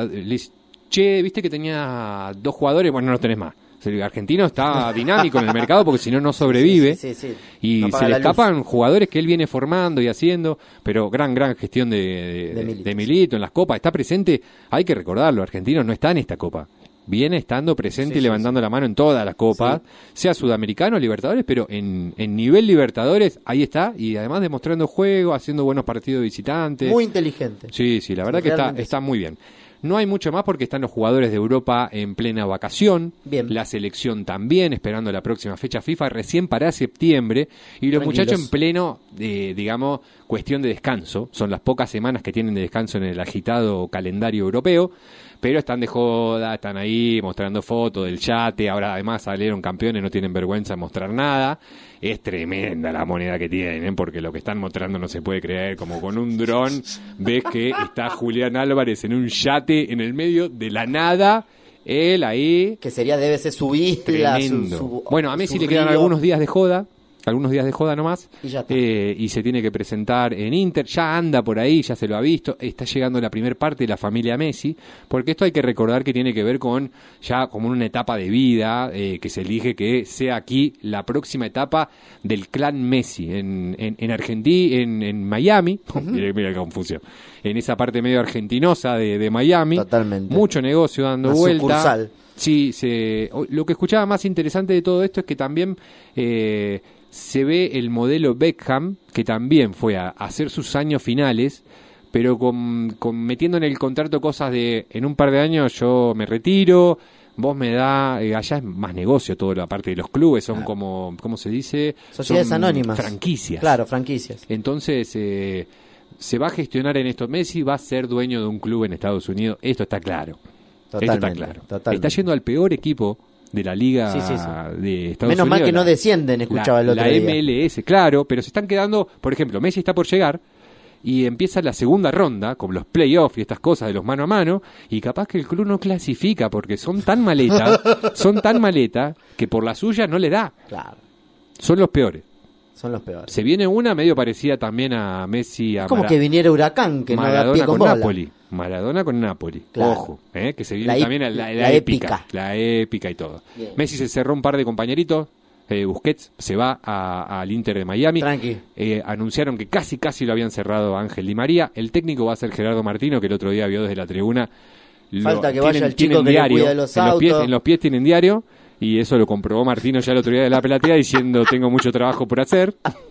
que viste que tenía 2 jugadores, bueno, no los tenés más. El argentino está dinámico en el mercado porque si no, no sobrevive. Sí. Y no se le escapan jugadores que él viene formando y haciendo, pero gran gestión de Milito en las copas. Está presente, hay que recordarlo, Argentino no está en esta copa. Viene estando presente y levantando la mano en todas las copas, sea sudamericano, Libertadores, pero en nivel Libertadores, ahí está, y además demostrando juego, haciendo buenos partidos visitantes. Muy inteligente. Sí, la verdad que está muy bien. No hay mucho más porque están los jugadores de Europa en plena vacación. Bien. La selección también, esperando la próxima fecha FIFA, recién para septiembre. Y los muchachos en pleno, digamos, cuestión de descanso. Son las pocas semanas que tienen de descanso en el agitado calendario europeo. Pero están de joda, están ahí mostrando fotos del yate. Ahora además salieron campeones, no tienen vergüenza de mostrar nada. Es tremenda la moneda que tienen, porque lo que están mostrando no se puede creer. Como con un dron ves que está Julián Álvarez en un yate en el medio de la nada. Él ahí. Que debe ser su isla. Tremendo. Bueno, a Messi le quedan algunos días de joda. algunos días de joda nomás, Y ya está. y se tiene que presentar en Inter, ya anda por ahí, ya se lo ha visto, está llegando la primer parte de la familia Messi, porque esto hay que recordar que tiene que ver con ya como una etapa de vida, que se elige que sea aquí la próxima etapa del clan Messi, en Argentina, en Miami, mira qué confusión, en esa parte medio argentinosa de Miami, Totalmente. mucho negocio dando Una vuelta. sucursal. Sí, lo que escuchaba más interesante de todo esto es que también se ve el modelo Beckham, que también fue a hacer sus años finales, pero con metiendo en el contrato cosas de, en un par de años yo me retiro, vos me da, allá es más negocio todo, la parte de los clubes, son como, ¿cómo se dice? Sociedades Son anónimas. franquicias. Claro, franquicias. Entonces, se va a gestionar en esto. Messi va a ser dueño de un club en Estados Unidos, esto está claro. Totalmente, Esto está claro. totalmente. Está yendo al peor equipo de la liga Sí. de Estados Menos Unidos. mal que no descienden, escuchaba el otro la día. MLS, claro, pero se están quedando, por ejemplo, Messi está por llegar y empieza la segunda ronda, con los playoffs y estas cosas de los mano a mano, y capaz que el club no clasifica porque son tan maleta, que por la suya no le da. Claro, Son los peores. son los peores. Se viene una medio parecida también a Messi, a Es como que viniera Huracán, que no da Maradona pie con con bola. Napoli. Maradona con Napoli. Claro. Ojo, que se viene La también la la épica. épica. La épica y todo. Bien. Messi se cerró un par de compañeritos. Busquets se va al Inter de Miami. Tranqui. Anunciaron que casi lo habían cerrado a Ángel Di María. El técnico va a ser Gerardo Martino, que el otro día vio desde la tribuna. Falta que vaya el chico tienen que le diario. cuida los En los pies tienen diario. Y eso lo comprobó Martino ya el otro día de la pelatea diciendo tengo mucho trabajo por hacer.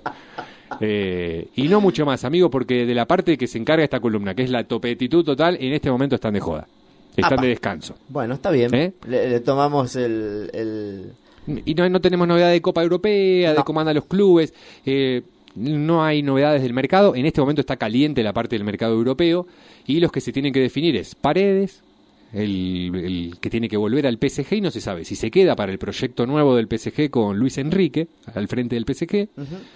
Y no mucho más, amigo, porque de la parte que se encarga esta columna, que es la topetitud total, en este momento están de joda. Están Apa. de descanso. Bueno, está bien. Le tomamos el... Y no tenemos novedad de Copa Europea, de No. cómo andan los clubes. No hay novedades del mercado. En este momento está caliente la parte del mercado europeo. Y los que se tienen que definir es Paredes, el que tiene que volver al PSG, y no se sabe si se queda para el proyecto nuevo del PSG con Luis Enrique al frente del PSG.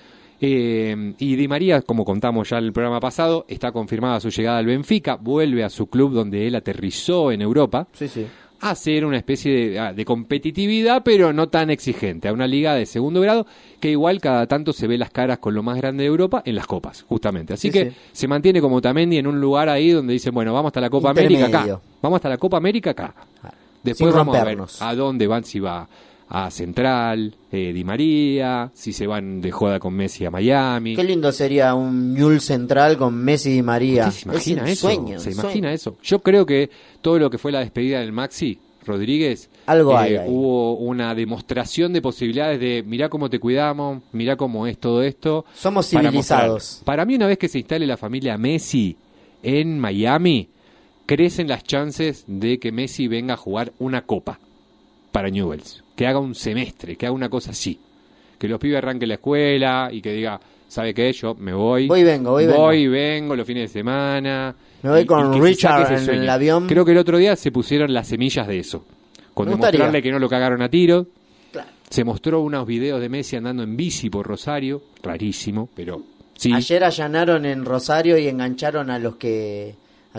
Y Di María, como contamos ya en el programa pasado, está confirmada su llegada al Benfica, vuelve a su club donde él aterrizó en Europa, Sí. a hacer una especie de competitividad, pero no tan exigente, a una liga de segundo grado, que igual cada tanto se ve las caras con lo más grande de Europa en las copas, justamente. Así Sí, que sí. se mantiene como Tamendi en un lugar ahí donde dicen, bueno, vamos hasta la Copa América acá, Intermedio. vamos hasta la Copa América acá. Después Sin vamos rompernos. a ver a dónde van, si va a Central, Di María, si se van de joda con Messi a Miami. Qué lindo sería un Newell's Central con Messi y María. ¿Usted se imagina Es el eso? sueño, ¿Se el imagina sueño. eso? Yo creo que todo lo que fue la despedida del Maxi Rodríguez, Algo hay ahí. hubo una demostración de posibilidades de mirá cómo te cuidamos, mirá cómo es todo esto. Somos para civilizados. mostrar. Para mí, una vez que se instale la familia Messi en Miami, crecen las chances de que Messi venga a jugar una copa para Newell's, que haga un semestre, que haga una cosa así, que los pibes arranquen la escuela y que diga, ¿sabe qué? Yo me voy. Voy y vengo. Los fines de semana. Me voy Y con que se Richard saque ese en sueño. el avión. Creo que el otro día se pusieron las semillas de eso. Con Me gustaría. demostrarle que no lo cagaron a tiro. Claro. Se mostró unos videos de Messi andando en bici por Rosario. Rarísimo, pero sí. Ayer allanaron en Rosario y engancharon a los que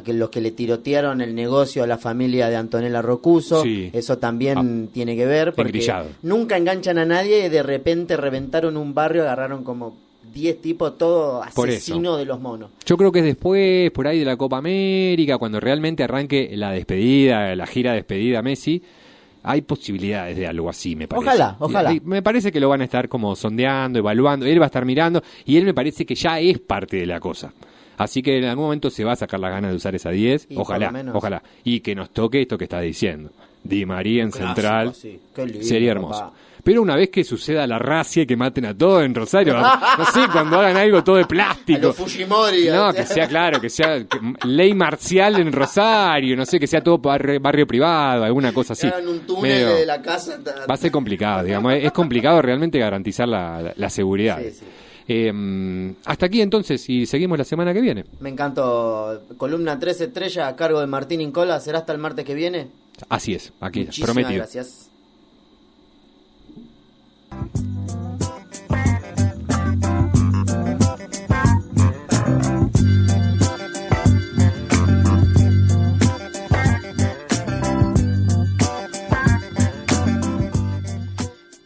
le tirotearon el negocio a la familia de Antonella Rocuso. Sí. Eso también tiene que ver porque engrillado. nunca enganchan a nadie y de repente reventaron un barrio, agarraron como 10 tipos, todo Por asesino de los monos. Yo creo que es después, por ahí de la Copa América, cuando realmente arranque la despedida, la gira de despedida Messi, hay posibilidades de algo así, me parece. Ojalá. Y me parece que lo van a estar como sondeando, evaluando, él va a estar mirando, y él me parece que ya es parte de la cosa. Así que en algún momento se va a sacar las ganas de usar esa 10, Y por lo menos. ojalá. Y que nos toque esto que está diciendo. Di María en Clásico, Central, sí. Qué lindo, sería hermoso. papá. Pero una vez que suceda la racia y que maten a todos en Rosario, no sé, cuando hagan algo todo de A plástico. los Fujimori. No, o sea. que sea claro, que sea ley marcial en Rosario, no sé, que sea todo barrio privado, alguna cosa así. Que hagan un túnel Medio- de la casa. Va a ser complicado, digamos, es complicado realmente garantizar la seguridad. Sí, sí. Hasta aquí entonces, y seguimos la semana que viene. Me encantó. Columna 3 estrellas a cargo de Martín Incola. ¿Será hasta el martes que viene? Así es, aquí, Muchísimas prometido. gracias.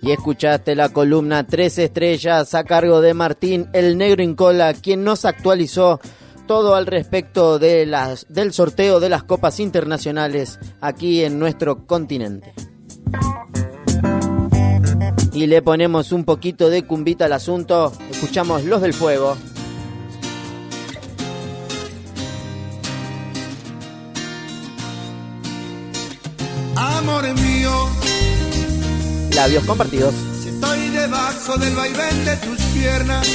Y escuchaste la columna 3 estrellas a cargo de Martín El Negro Incola, quien nos actualizó todo al respecto de del sorteo de las copas internacionales aquí en nuestro continente. Y le ponemos un poquito de cumbita al asunto. Escuchamos Los del Fuego. Amor mío, labios compartidos. Si estoy debajo del vaivén de tus piernas,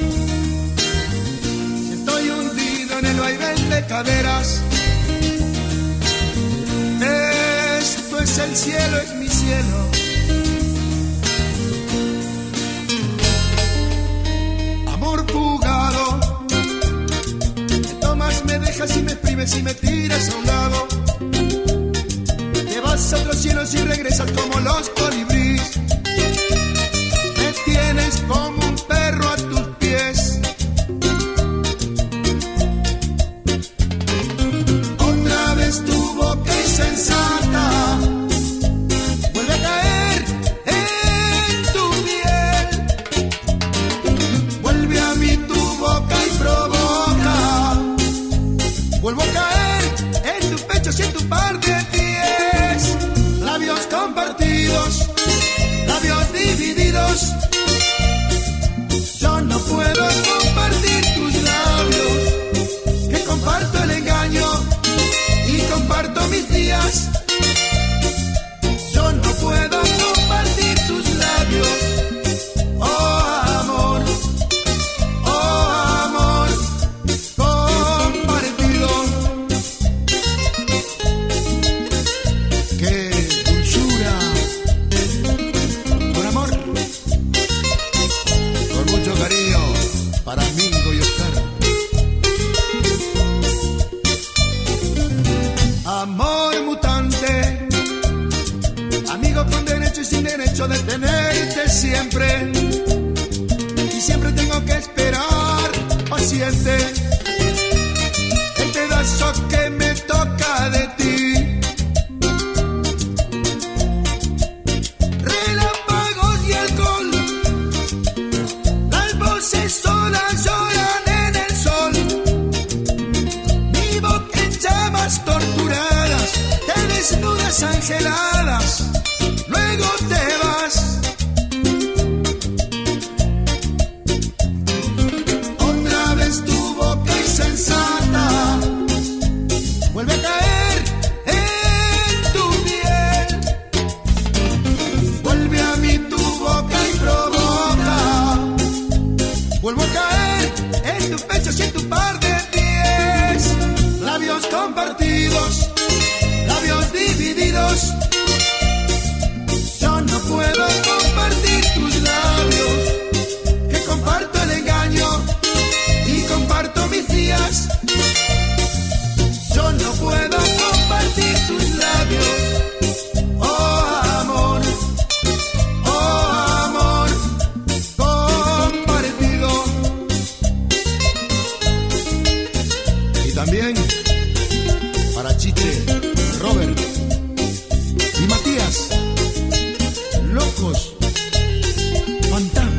si estoy hundido en el vaivén de caderas, esto es el cielo, es mi cielo. Amor fugado, me tomas, me dejas y me exprimes y me tiras a un lado. Te vas a otros cielos y regresas como los colibríes. Me tienes como un perro a tus pies. Otra vez tu boca insensata vuelve a caer en tu piel. Vuelve a mí tu boca y provoca. Vuelvo a caer en tu pecho y en tu par de pies. Labios compartidos, labios divididos. Yo no puedo compartir tus labios, que comparto el engaño y comparto mis días. Yo no puedo compartir tus labios. Oh amor, compartido. Qué dulzura. Con amor, con mucho cariño para Mingo y Oscar. Amor mutante, amigo con derecho y sin derecho de tenerte siempre. Y siempre tengo que esperar paciente el pedazo que me toca de ti. Relámpagos y alcohol, las voces solas lloran en el sol. Mi boca en llamas torturadas, te desnudas angeladas, luego te vas. Otra vez tu boca insensata vuelve a caer en tu piel. Vuelve a mí tu boca y provoca. Vuelvo a caer en tu pecho y en tu par de pies. Labios compartidos, labios divididos. Yo no puedo compartir tus labios, que comparto el engaño y comparto mis días. Yo no puedo compartir tus labios. Oh amor, compartido. Y también para Chiche, Robert y Matías, locos, fantasmas.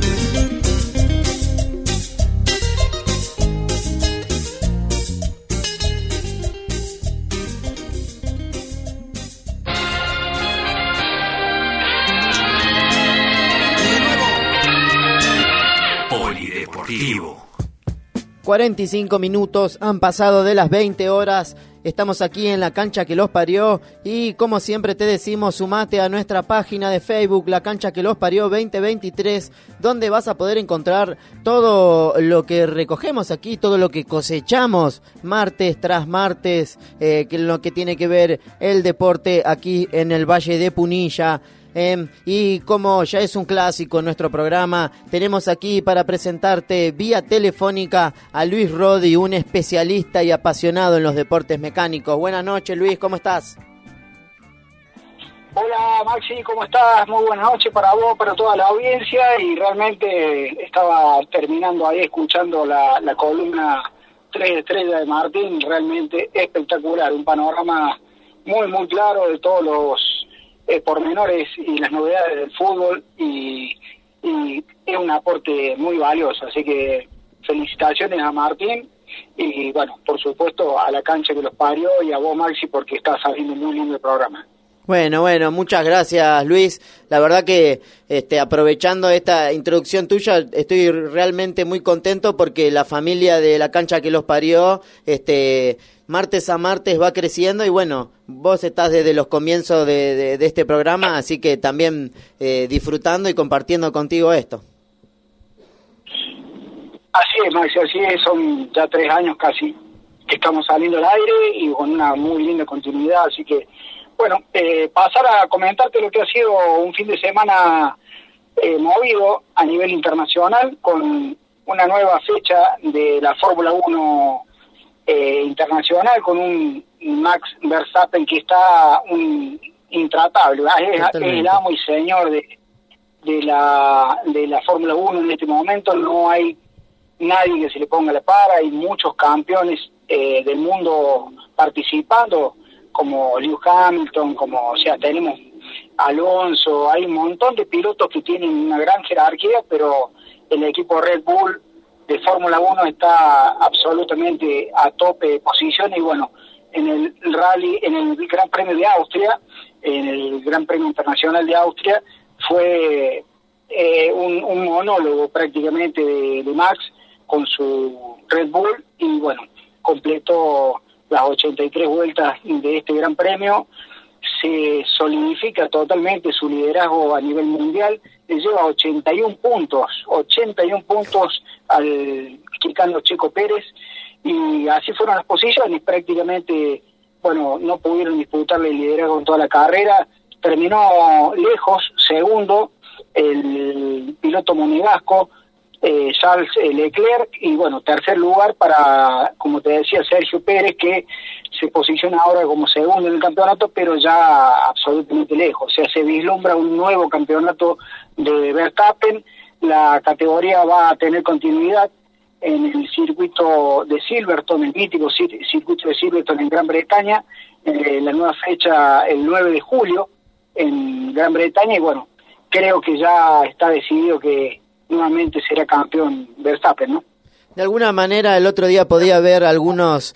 Polideportivo. 45 minutos han pasado de las 20 horas. Estamos aquí en la cancha que los parió y como siempre te decimos, sumate a nuestra página de Facebook, La Cancha que los parió 2023, donde vas a poder encontrar todo lo que recogemos aquí, todo lo que cosechamos martes tras martes, lo que tiene que ver el deporte aquí en el Valle de Punilla. Y como ya es un clásico en nuestro programa, tenemos aquí para presentarte vía telefónica a Luis Rodi, un especialista y apasionado en los deportes mecánicos. Buenas noches, Luis, ¿cómo estás? Hola Maxi, ¿cómo estás? Muy buenas noches para vos, para toda la audiencia, y realmente estaba terminando ahí escuchando la columna 3 estrellas de Martín, realmente espectacular, un panorama muy muy claro de todos los pormenores y las novedades del fútbol y es un aporte muy valioso, así que felicitaciones a Martín y bueno, por supuesto a la cancha que los parió y a vos, Maxi, porque está saliendo muy lindo el programa. Bueno, muchas gracias, Luis. La verdad que aprovechando esta introducción tuya, estoy realmente muy contento porque la familia de la cancha que los parió, martes a martes va creciendo y bueno, vos estás desde los comienzos de este programa, así que también disfrutando y compartiendo contigo esto. Así es, Maxi, así es, son ya 3 años casi que estamos saliendo al aire y con una muy linda continuidad, así que bueno, pasar a comentarte lo que ha sido un fin de semana movido a nivel internacional con una nueva fecha de la Fórmula 1 internacional con un Max Verstappen que está intratable, es el amo y señor de la Fórmula 1 en este momento, no hay nadie que se le ponga la para, hay muchos campeones del mundo participando, como Lewis Hamilton, tenemos Alonso, hay un montón de pilotos que tienen una gran jerarquía, pero el equipo Red Bull de Fórmula 1 está absolutamente a tope de posición y bueno, en el rally, en el Gran Premio de Austria, en el Gran Premio Internacional de Austria, fue un monólogo prácticamente de Max con su Red Bull y bueno, completó las 83 vueltas de este Gran Premio, se solidifica totalmente su liderazgo a nivel mundial, le lleva 81 puntos al chicano Checo Pérez, y así fueron las posiciones, prácticamente, bueno, no pudieron disputarle el liderazgo en toda la carrera, terminó lejos, segundo, el piloto monegasco, Charles Leclerc, y bueno, tercer lugar para, como te decía, Sergio Pérez, que se posiciona ahora como segundo en el campeonato, pero ya absolutamente lejos, o sea, se vislumbra un nuevo campeonato de Verstappen, la categoría va a tener continuidad en el circuito de Silverstone, el mítico circuito de Silverstone en Gran Bretaña, la nueva fecha el 9 de julio en Gran Bretaña, y bueno, creo que ya está decidido que nuevamente será campeón Verstappen, ¿no? De alguna manera el otro día podía ver algunos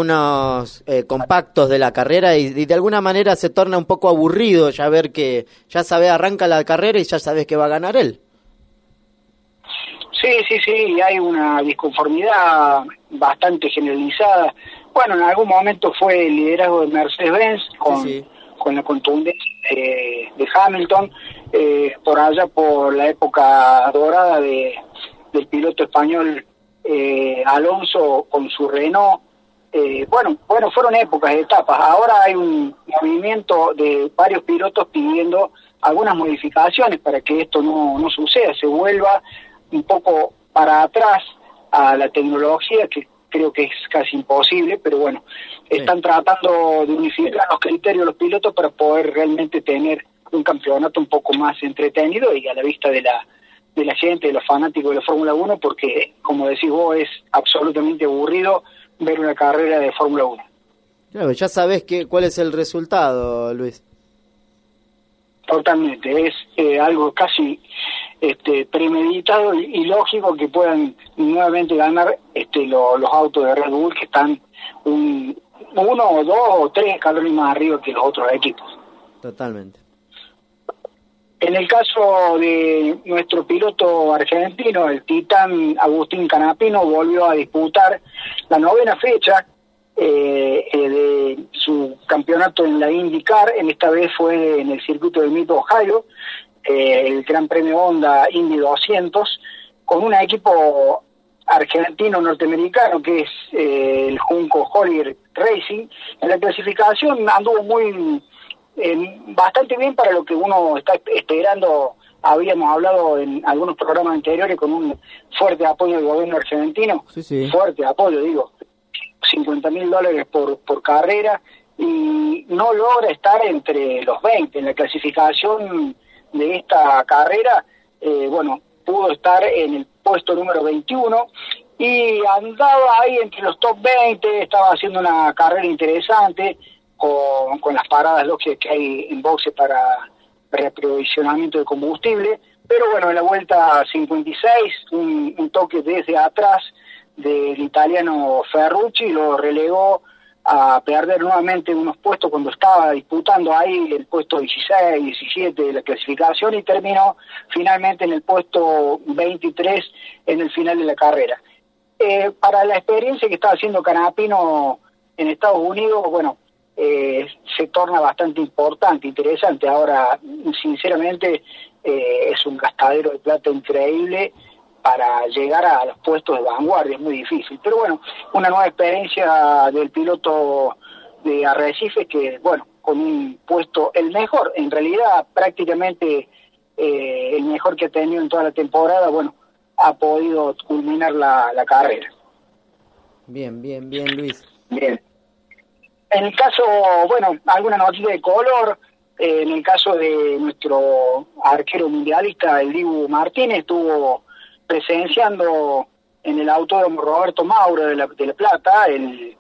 compactos de la carrera y de alguna manera se torna un poco aburrido ya ver que ya sabes, arranca la carrera y ya sabes que va a ganar él. Sí, hay una disconformidad bastante generalizada. Bueno, en algún momento fue el liderazgo de Mercedes-Benz con la contundencia de Hamilton, por allá por la época dorada del piloto español Alonso con su Renault. Bueno, fueron épocas, etapas. Ahora hay un movimiento de varios pilotos pidiendo algunas modificaciones para que esto no suceda, se vuelva un poco para atrás a la tecnología, que creo que es casi imposible, pero bueno, están tratando de unificar los criterios de los pilotos para poder realmente tener un campeonato un poco más entretenido y a la vista de la gente, de los fanáticos de la Fórmula 1, porque, como decís vos, es absolutamente aburrido ver una carrera de Fórmula 1. Claro, ya sabés cuál es el resultado, Luis. Totalmente, es algo casi premeditado y lógico que puedan nuevamente ganar los autos de Red Bull, que están uno o dos o tres escalones más arriba que los otros equipos. Totalmente. En el caso de nuestro piloto argentino, el titán Agustín Canapino, volvió a disputar la 9ª fecha de su campeonato en la IndyCar. En esta vez fue en el circuito de Mid Ohio, el Gran Premio Honda Indy 200, con un equipo argentino-norteamericano que es el Junco Hollier Racing. En la clasificación anduvo bastante bien para lo que uno está esperando. Habíamos hablado en algunos programas anteriores con un fuerte apoyo del gobierno argentino, fuerte apoyo, digo, $50,000 por carrera, y no logra estar entre los 20 en la clasificación de esta carrera. Bueno, pudo estar en el puesto número 21 y andaba ahí entre los top 20, estaba haciendo una carrera interesante, con las paradas lógicas que hay en boxe para reaprovisionamiento de combustible. Pero bueno, en la vuelta 56, un toque desde atrás del italiano Ferrucci lo relegó a perder nuevamente unos puestos cuando estaba disputando ahí el puesto 16, 17 de la clasificación, y terminó finalmente en el puesto 23 en el final de la carrera. Para la experiencia que está haciendo Canapino en Estados Unidos, bueno, se torna bastante importante, interesante. Ahora, sinceramente, es un gastadero de plata increíble para llegar a los puestos de vanguardia, es muy difícil. Pero bueno, una nueva experiencia del piloto de Arrecife que, bueno, con un puesto, el mejor, en realidad prácticamente el mejor que ha tenido en toda la temporada, bueno, ha podido culminar la carrera. Bien, Luis. Bien. En el caso, bueno, alguna noticia de color. En el caso de nuestro arquero mundialista, el Dibu Martínez, estuvo presenciando en el Autódromo Roberto Mauro de La Plata, el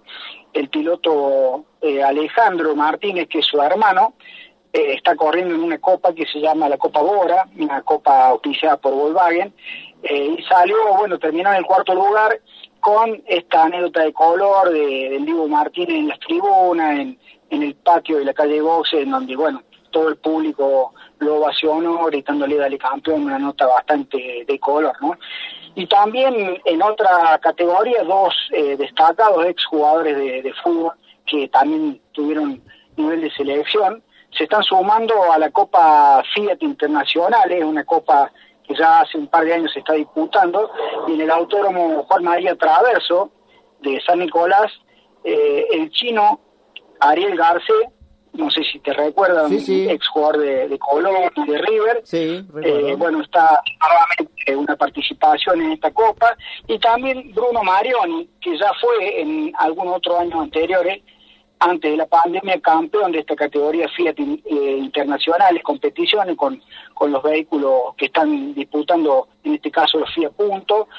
piloto Alejandro Martínez, que es su hermano, está corriendo en una copa que se llama la Copa Bora, una copa auspiciada por Volkswagen, y salió, bueno, terminó en el cuarto lugar con esta anécdota de color del Dibu Martínez en las tribunas, en el patio de la calle Boxe, en donde, bueno, todo el público lo ovacionó gritándole "dale campeón", una nota bastante de color, ¿no? Y también en otra categoría, dos destacados exjugadores de fútbol que también tuvieron nivel de selección, se están sumando a la Copa Fiat Internacional, es una copa que ya hace un par de años se está disputando, y en el Autódromo Juan María Traverso de San Nicolás, el chino Ariel Garcé, no sé si te recuerdan, sí. exjugador de Colón y de River, sí, bueno, está nuevamente una participación en esta copa, y también Bruno Marioni, que ya fue en algún otro año anteriores, antes de la pandemia, campeón de esta categoría Fiat internacionales, competiciones con los vehículos que están disputando, en este caso los Fiat Punto,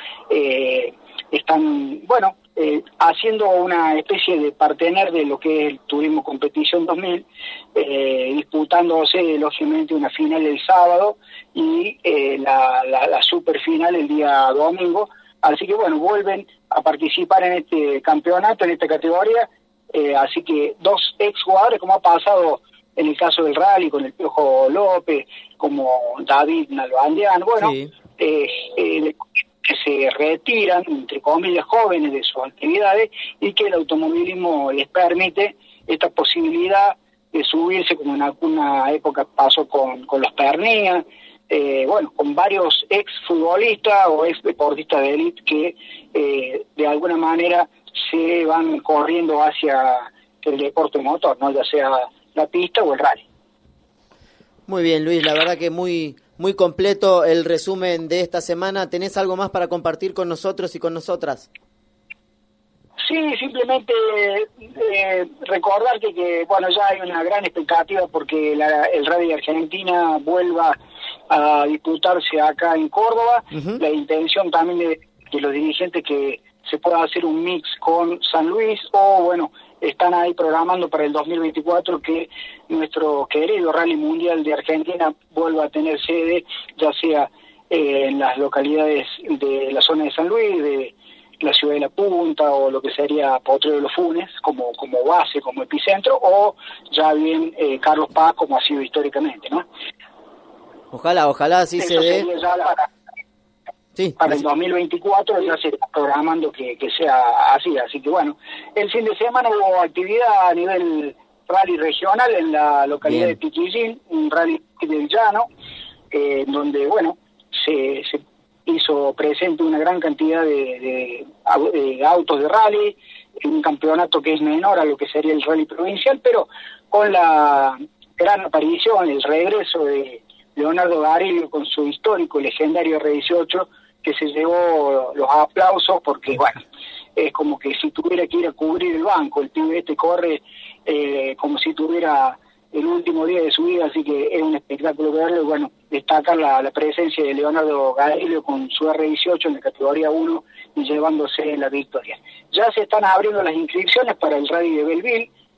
están, bueno, haciendo una especie de partener de lo que es el Turismo Competición 2000, disputándose lógicamente una final el sábado y la super final el día domingo. Así que bueno, vuelven a participar en este campeonato, en esta categoría. Así que dos exjugadores, como ha pasado en el caso del rally con el Piojo López, como David Nalbandian, bueno, sí. Que se retiran, entre comillas, jóvenes de sus actividades, y que el automovilismo les permite esta posibilidad de subirse, como en alguna época pasó con los Pernía, bueno, con varios ex futbolistas o ex deportistas de élite que de alguna manera se van corriendo hacia el deporte motor, ¿no? Ya sea la pista o el rally. Muy bien, Luis, la verdad que muy completo el resumen de esta semana. ¿Tenés algo más para compartir con nosotros y con nosotras? Sí, simplemente recordarte que, bueno, ya hay una gran expectativa porque el Rally de Argentina vuelva a disputarse acá en Córdoba. Uh-huh. La intención también de los dirigentes que se pueda hacer un mix con San Luis, o bueno, están ahí programando para el 2024 que nuestro querido Rally Mundial de Argentina vuelva a tener sede, ya sea en las localidades de la zona de San Luis, de la ciudad de La Punta, o lo que sería Potrero de los Funes, como base, como epicentro, o ya bien Carlos Paz, como ha sido históricamente, ¿no? Ojalá así se dé. Sí, para el 2024 ya se está programando que sea así que bueno, el fin de semana hubo actividad a nivel rally regional en la localidad de Piquillín, un rally del llano, donde bueno, se hizo presente una gran cantidad de autos de rally, un campeonato que es menor a lo que sería el rally provincial, pero con la gran aparición, el regreso de Leonardo Garillo con su histórico y legendario R18, que se llevó los aplausos porque, bueno, es como que si tuviera que ir a cubrir el banco, el pibe corre como si tuviera el último día de su vida, así que es un espectáculo verlo. Y bueno, destacar la presencia de Leonardo Garillo con su R18 en la categoría 1 y llevándose la victoria. Ya se están abriendo las inscripciones para el Rally de Belleville,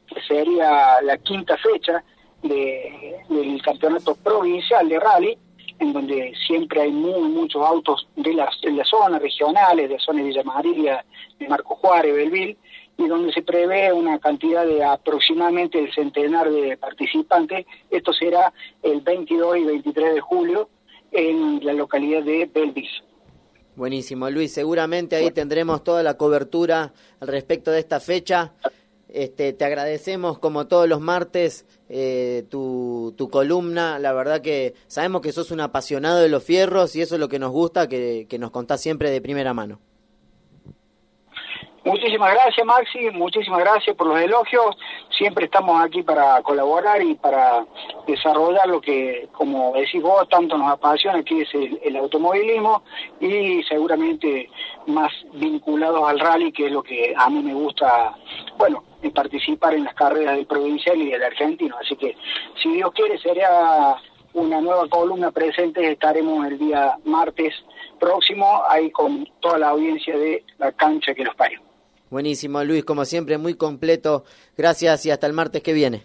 que sería la quinta fecha del campeonato provincial de rally, en donde siempre hay muchos autos de la zona, regionales, de la zona de Villa María, de Marco Juárez, Belville, y donde se prevé una cantidad de aproximadamente el centenar de participantes. Esto será el 22 y 23 de julio en la localidad de Belvis. Buenísimo, Luis. Seguramente ahí tendremos toda la cobertura al respecto de esta fecha. Te agradecemos como todos los martes tu columna. La verdad que sabemos que sos un apasionado de los fierros y eso es lo que nos gusta, que nos contás siempre de primera mano. Muchísimas gracias, Maxi, muchísimas gracias por los elogios. Siempre estamos aquí para colaborar y para desarrollar lo que, como decís vos, tanto nos apasiona, que es el automovilismo, y seguramente más vinculados al rally, que es lo que a mí me gusta, bueno, participar en las carreras del provincial y del argentino. Así que, si Dios quiere, sería una nueva columna presente. Estaremos el día martes próximo ahí con toda la audiencia de La Cancha que los parió. Buenísimo, Luis, como siempre, muy completo. Gracias y hasta el martes que viene.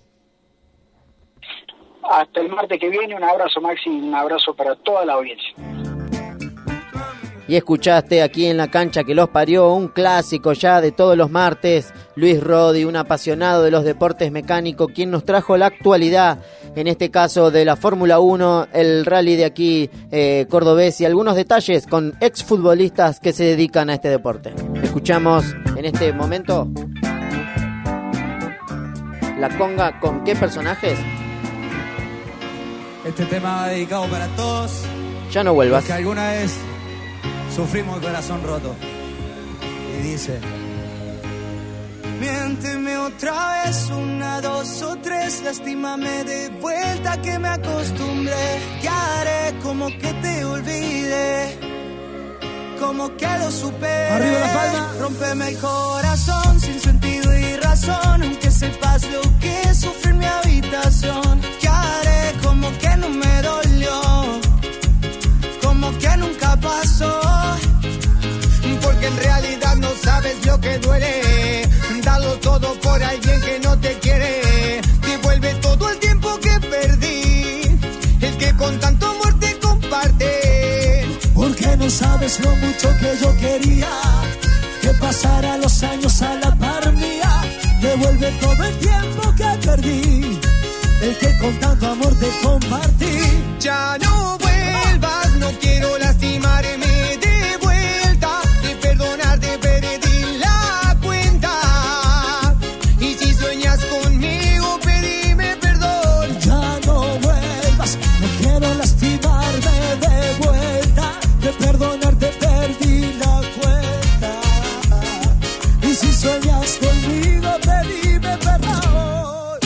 Hasta el martes que viene. Un abrazo, Maxi, un abrazo para toda la audiencia. Y escuchaste aquí en La Cancha que los parió, un clásico ya de todos los martes, Luis Rodi, un apasionado de los deportes mecánicos, quien nos trajo la actualidad, en este caso de la Fórmula 1, el rally de aquí cordobés y algunos detalles con exfutbolistas que se dedican a este deporte. Escuchamos en este momento la conga. ¿Con qué personajes? Este tema dedicado para todos. Ya no vuelvas. Los que alguna vez sufrimos el corazón roto. Y dice: miénteme otra vez, 1, 2 o 3, lastímame de vuelta que me acostumbré. ¿Qué haré? Como que te olvide, como que lo supere. Arriba la palma. Rómpeme el corazón sin sentido y razón, aunque sepas lo que es sufrir mi habitación. ¿Qué haré? Como que no me dolió, como que nunca pasó, porque en realidad no sabes lo que duele. Dalo todo por alguien que no te quiere. Devuelve todo el tiempo que perdí, el que con tanto amor te comparte. Porque no sabes lo mucho que yo quería que pasara los años a la par mía. Devuelve todo el tiempo que perdí, el que con tanto amor te compartí. Ya no vuelvas, no quiero lastimarme de vuelta. De perdonarte perdí la cuenta. Y si sueñas conmigo, pedime perdón. Ya no vuelvas, no quiero lastimarme de vuelta. De perdonarte perdí la cuenta. Y si sueñas conmigo, pedime perdón.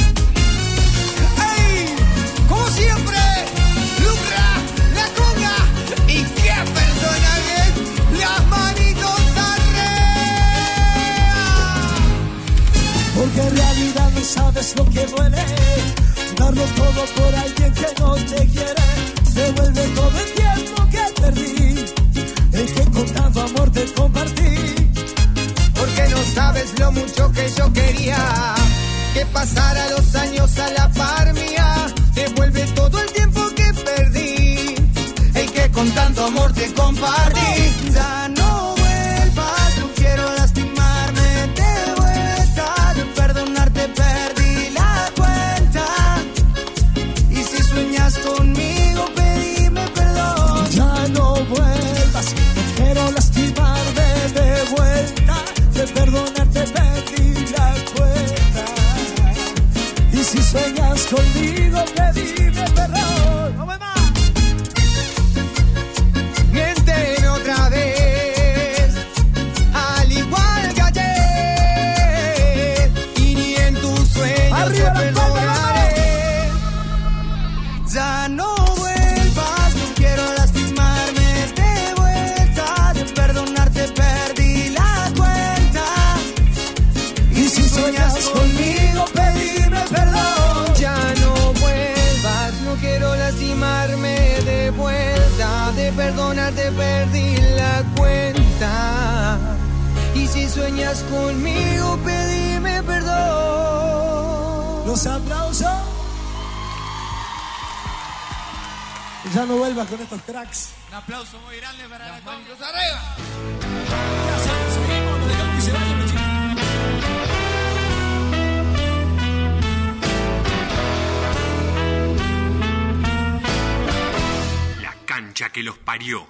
¡Ey! Como siempre, lucra la conga. Y qué persona bien, las manitos arriba. Porque en realidad no sabes lo que duele, darlo todo por alguien que no te quiere. Devuelve todo el tiempo que perdí, el que con tanto amor te compartí. Porque no sabes lo mucho que yo quería que pasara los años a la par mía. Devuelve todo el tiempo que perdí, el que con tanto amor te compartí. Ya no vuelvas, no quiero lastimarme de vuelta. De perdonarte perdí la cuenta. Y si sueñas conmigo, pedime perdón. Ya no vuelvas, no quiero lastimarme de vuelta. De perdonarte perdí la cuenta. Y si sueñas conmigo, pedime perdón. ¡No me más! Miénteme otra vez, al igual que ayer. Y ni en tus sueños te perdonaré. Ya no vuelvas, no quiero lastimarme de vuelta. De perdonarte perdí la cuenta. Y si sueñas conmigo, pedime perdón. Ya no vuelvas, no quiero lastimarme de vuelta. De perdonarte perdí la cuenta. Y si sueñas conmigo, pedime perdón. Los aplausos. Y ya no vuelvas con estos cracks. Un aplauso muy grande para la Conjuntos arriba. Gracias, seguimos, nos dejamos que se vayan los chicos. La cancha que los parió.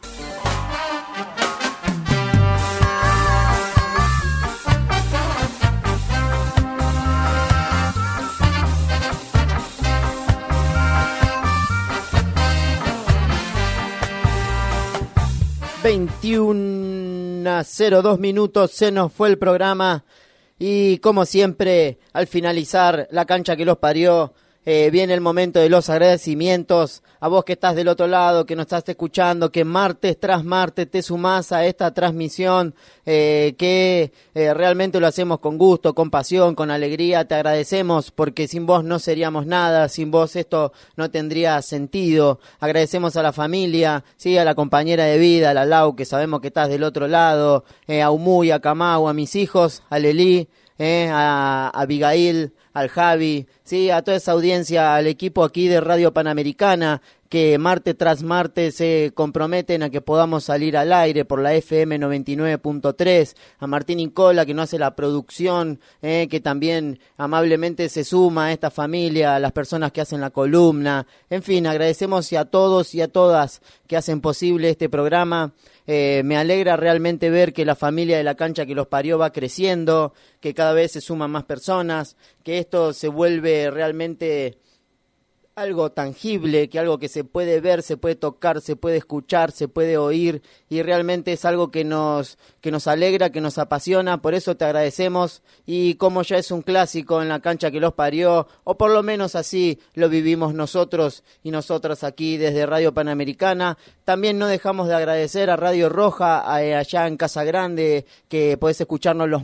...21:02 se nos fue el programa y como siempre al finalizar la cancha que los parió viene el momento de los agradecimientos a vos que estás del otro lado, que nos estás escuchando, que martes tras martes te sumás a esta transmisión que realmente lo hacemos con gusto, con pasión, con alegría. Te agradecemos porque sin vos no seríamos nada, sin vos esto no tendría sentido. Agradecemos a la familia, sí, a la compañera de vida, a la Lau, que sabemos que estás del otro lado, a Umuy, a Camau, a mis hijos, a Lelí, a Abigail, al Javi, sí, a toda esa audiencia, al equipo aquí de Radio Panamericana, que martes tras martes se comprometen a que podamos salir al aire por la FM 99.3, a Martín Incola, que no hace la producción, que también amablemente se suma a esta familia, a las personas que hacen la columna, en fin, agradecemos a todos y a todas que hacen posible este programa. Me alegra realmente ver que la familia de la cancha que los parió va creciendo, que cada vez se suman más personas, que esto se vuelve realmente algo tangible, que algo que se puede ver, se puede tocar, se puede escuchar, se puede oír, y realmente es algo que nos alegra, que nos apasiona. Por eso te agradecemos, y como ya es un clásico en la cancha que los parió, o por lo menos así lo vivimos nosotros y nosotras aquí desde Radio Panamericana, también no dejamos de agradecer a Radio Roja allá en Casa Grande, que podés escucharnos los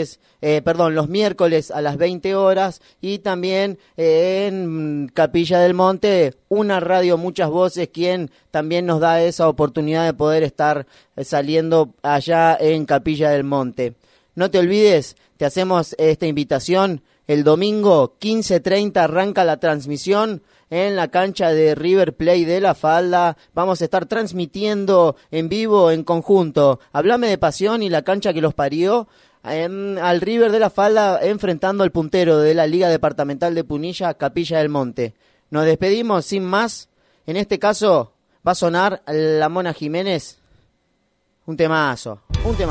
miércoles a las 20 horas, y también en Capilla del Monte, una radio, muchas voces, quien también nos da esa oportunidad de poder estar saliendo allá en Capilla del Monte. No te olvides, te hacemos esta invitación, el domingo 15:30 arranca la transmisión en la cancha de River Plate de La Falda. Vamos a estar transmitiendo en vivo, en conjunto, Hablame de Pasión y la cancha que los parió, al River de La Falda enfrentando al puntero de la Liga Departamental de Punilla, Capilla del Monte. Nos despedimos sin más. En este caso va a sonar la Mona Jiménez. Un temazo.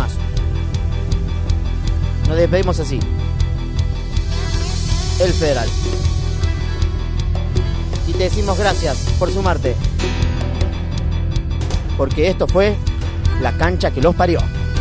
Nos despedimos así. El Federal. Y te decimos gracias por sumarte. Porque esto fue la cancha que los parió.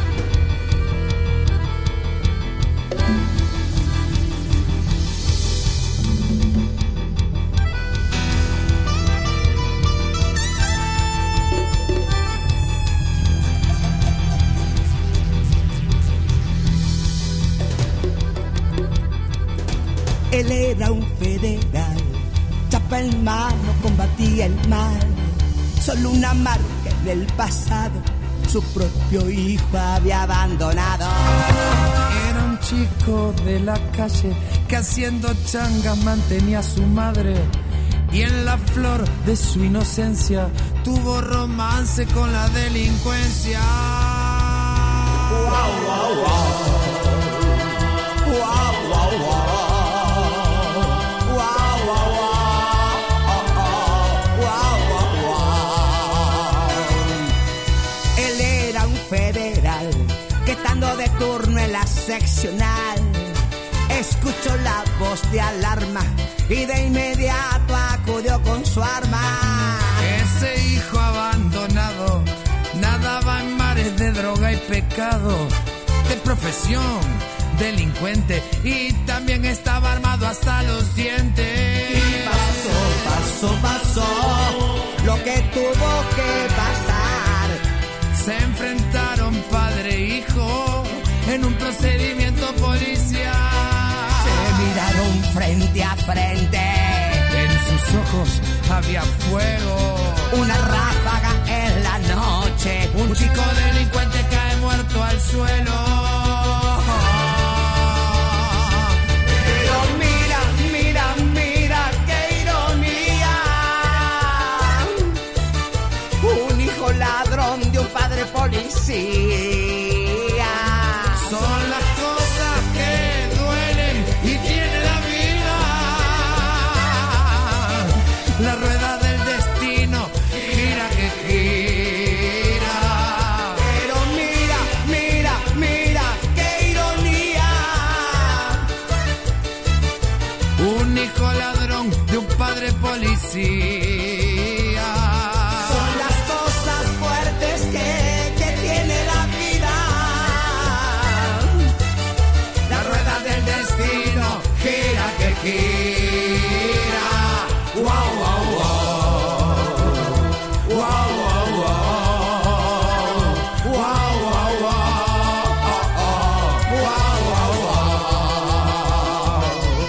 Él era un federal, chapa en mano, combatía el mal. Solo una marca en el pasado, su propio hijo había abandonado. Era un chico de la calle que haciendo changas mantenía a su madre. Y en la flor de su inocencia tuvo romance con la delincuencia. Wow, wow, wow. Wow, wow, wow. Federal, que estando de turno en la seccional, escuchó la voz de alarma y de inmediato acudió con su arma. Ese hijo abandonado nadaba en mares de droga y pecado, de profesión delincuente, y también estaba armado hasta los dientes. Y pasó lo que tuvo que pasar. Se enfrentaron padre e hijo en un procedimiento policial. Se miraron frente a frente. En sus ojos había fuego. Una ráfaga en la noche. Un chico delincuente cae muerto al suelo. policía. Son las cosas que duelen y tiene la vida. La rueda del destino gira que gira. Pero mira, mira, mira, qué ironía. Un hijo ladrón de un padre policía. Son las cosas fuertes que tiene la vida. La rueda del destino gira que gira. Wow, wow, wow. Wow, wow, wow. Wow, wow, wow. Wow, wow, wow.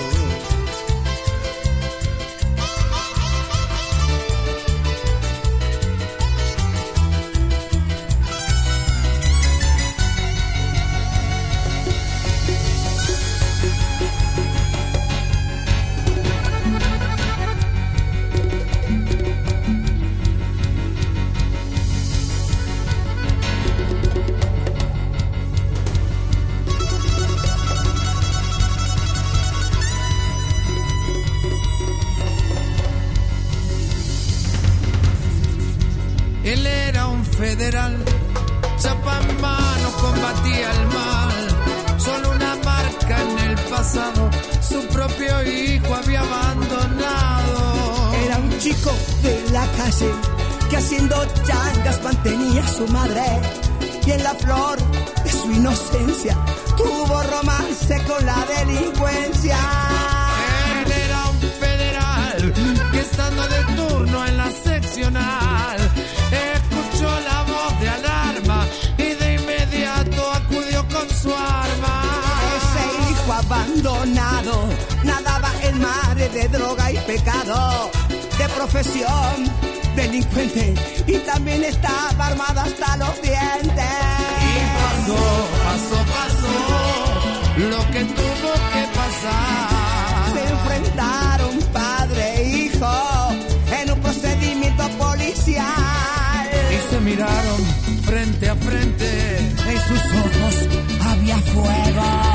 Él era un federal, chapa en mano, combatía el mal. Solo una marca en el pasado, su propio hijo había abandonado. Era un chico de la calle que haciendo changas mantenía a su madre. Y en la flor de su inocencia tuvo romance con la delincuencia. Él era un federal que estando de turno en la seccional escuchó la voz de alarma y de inmediato acudió con su arma. Ese hijo abandonado nadaba en mares de droga y pecado. De profesión delincuente y también estaba armado hasta los dientes. Y pasó lo que tuvo que pasar. Se enfrentaron padre e hijo en un procedimiento policial. Y se miraron frente a frente. En sus ojos había fuego.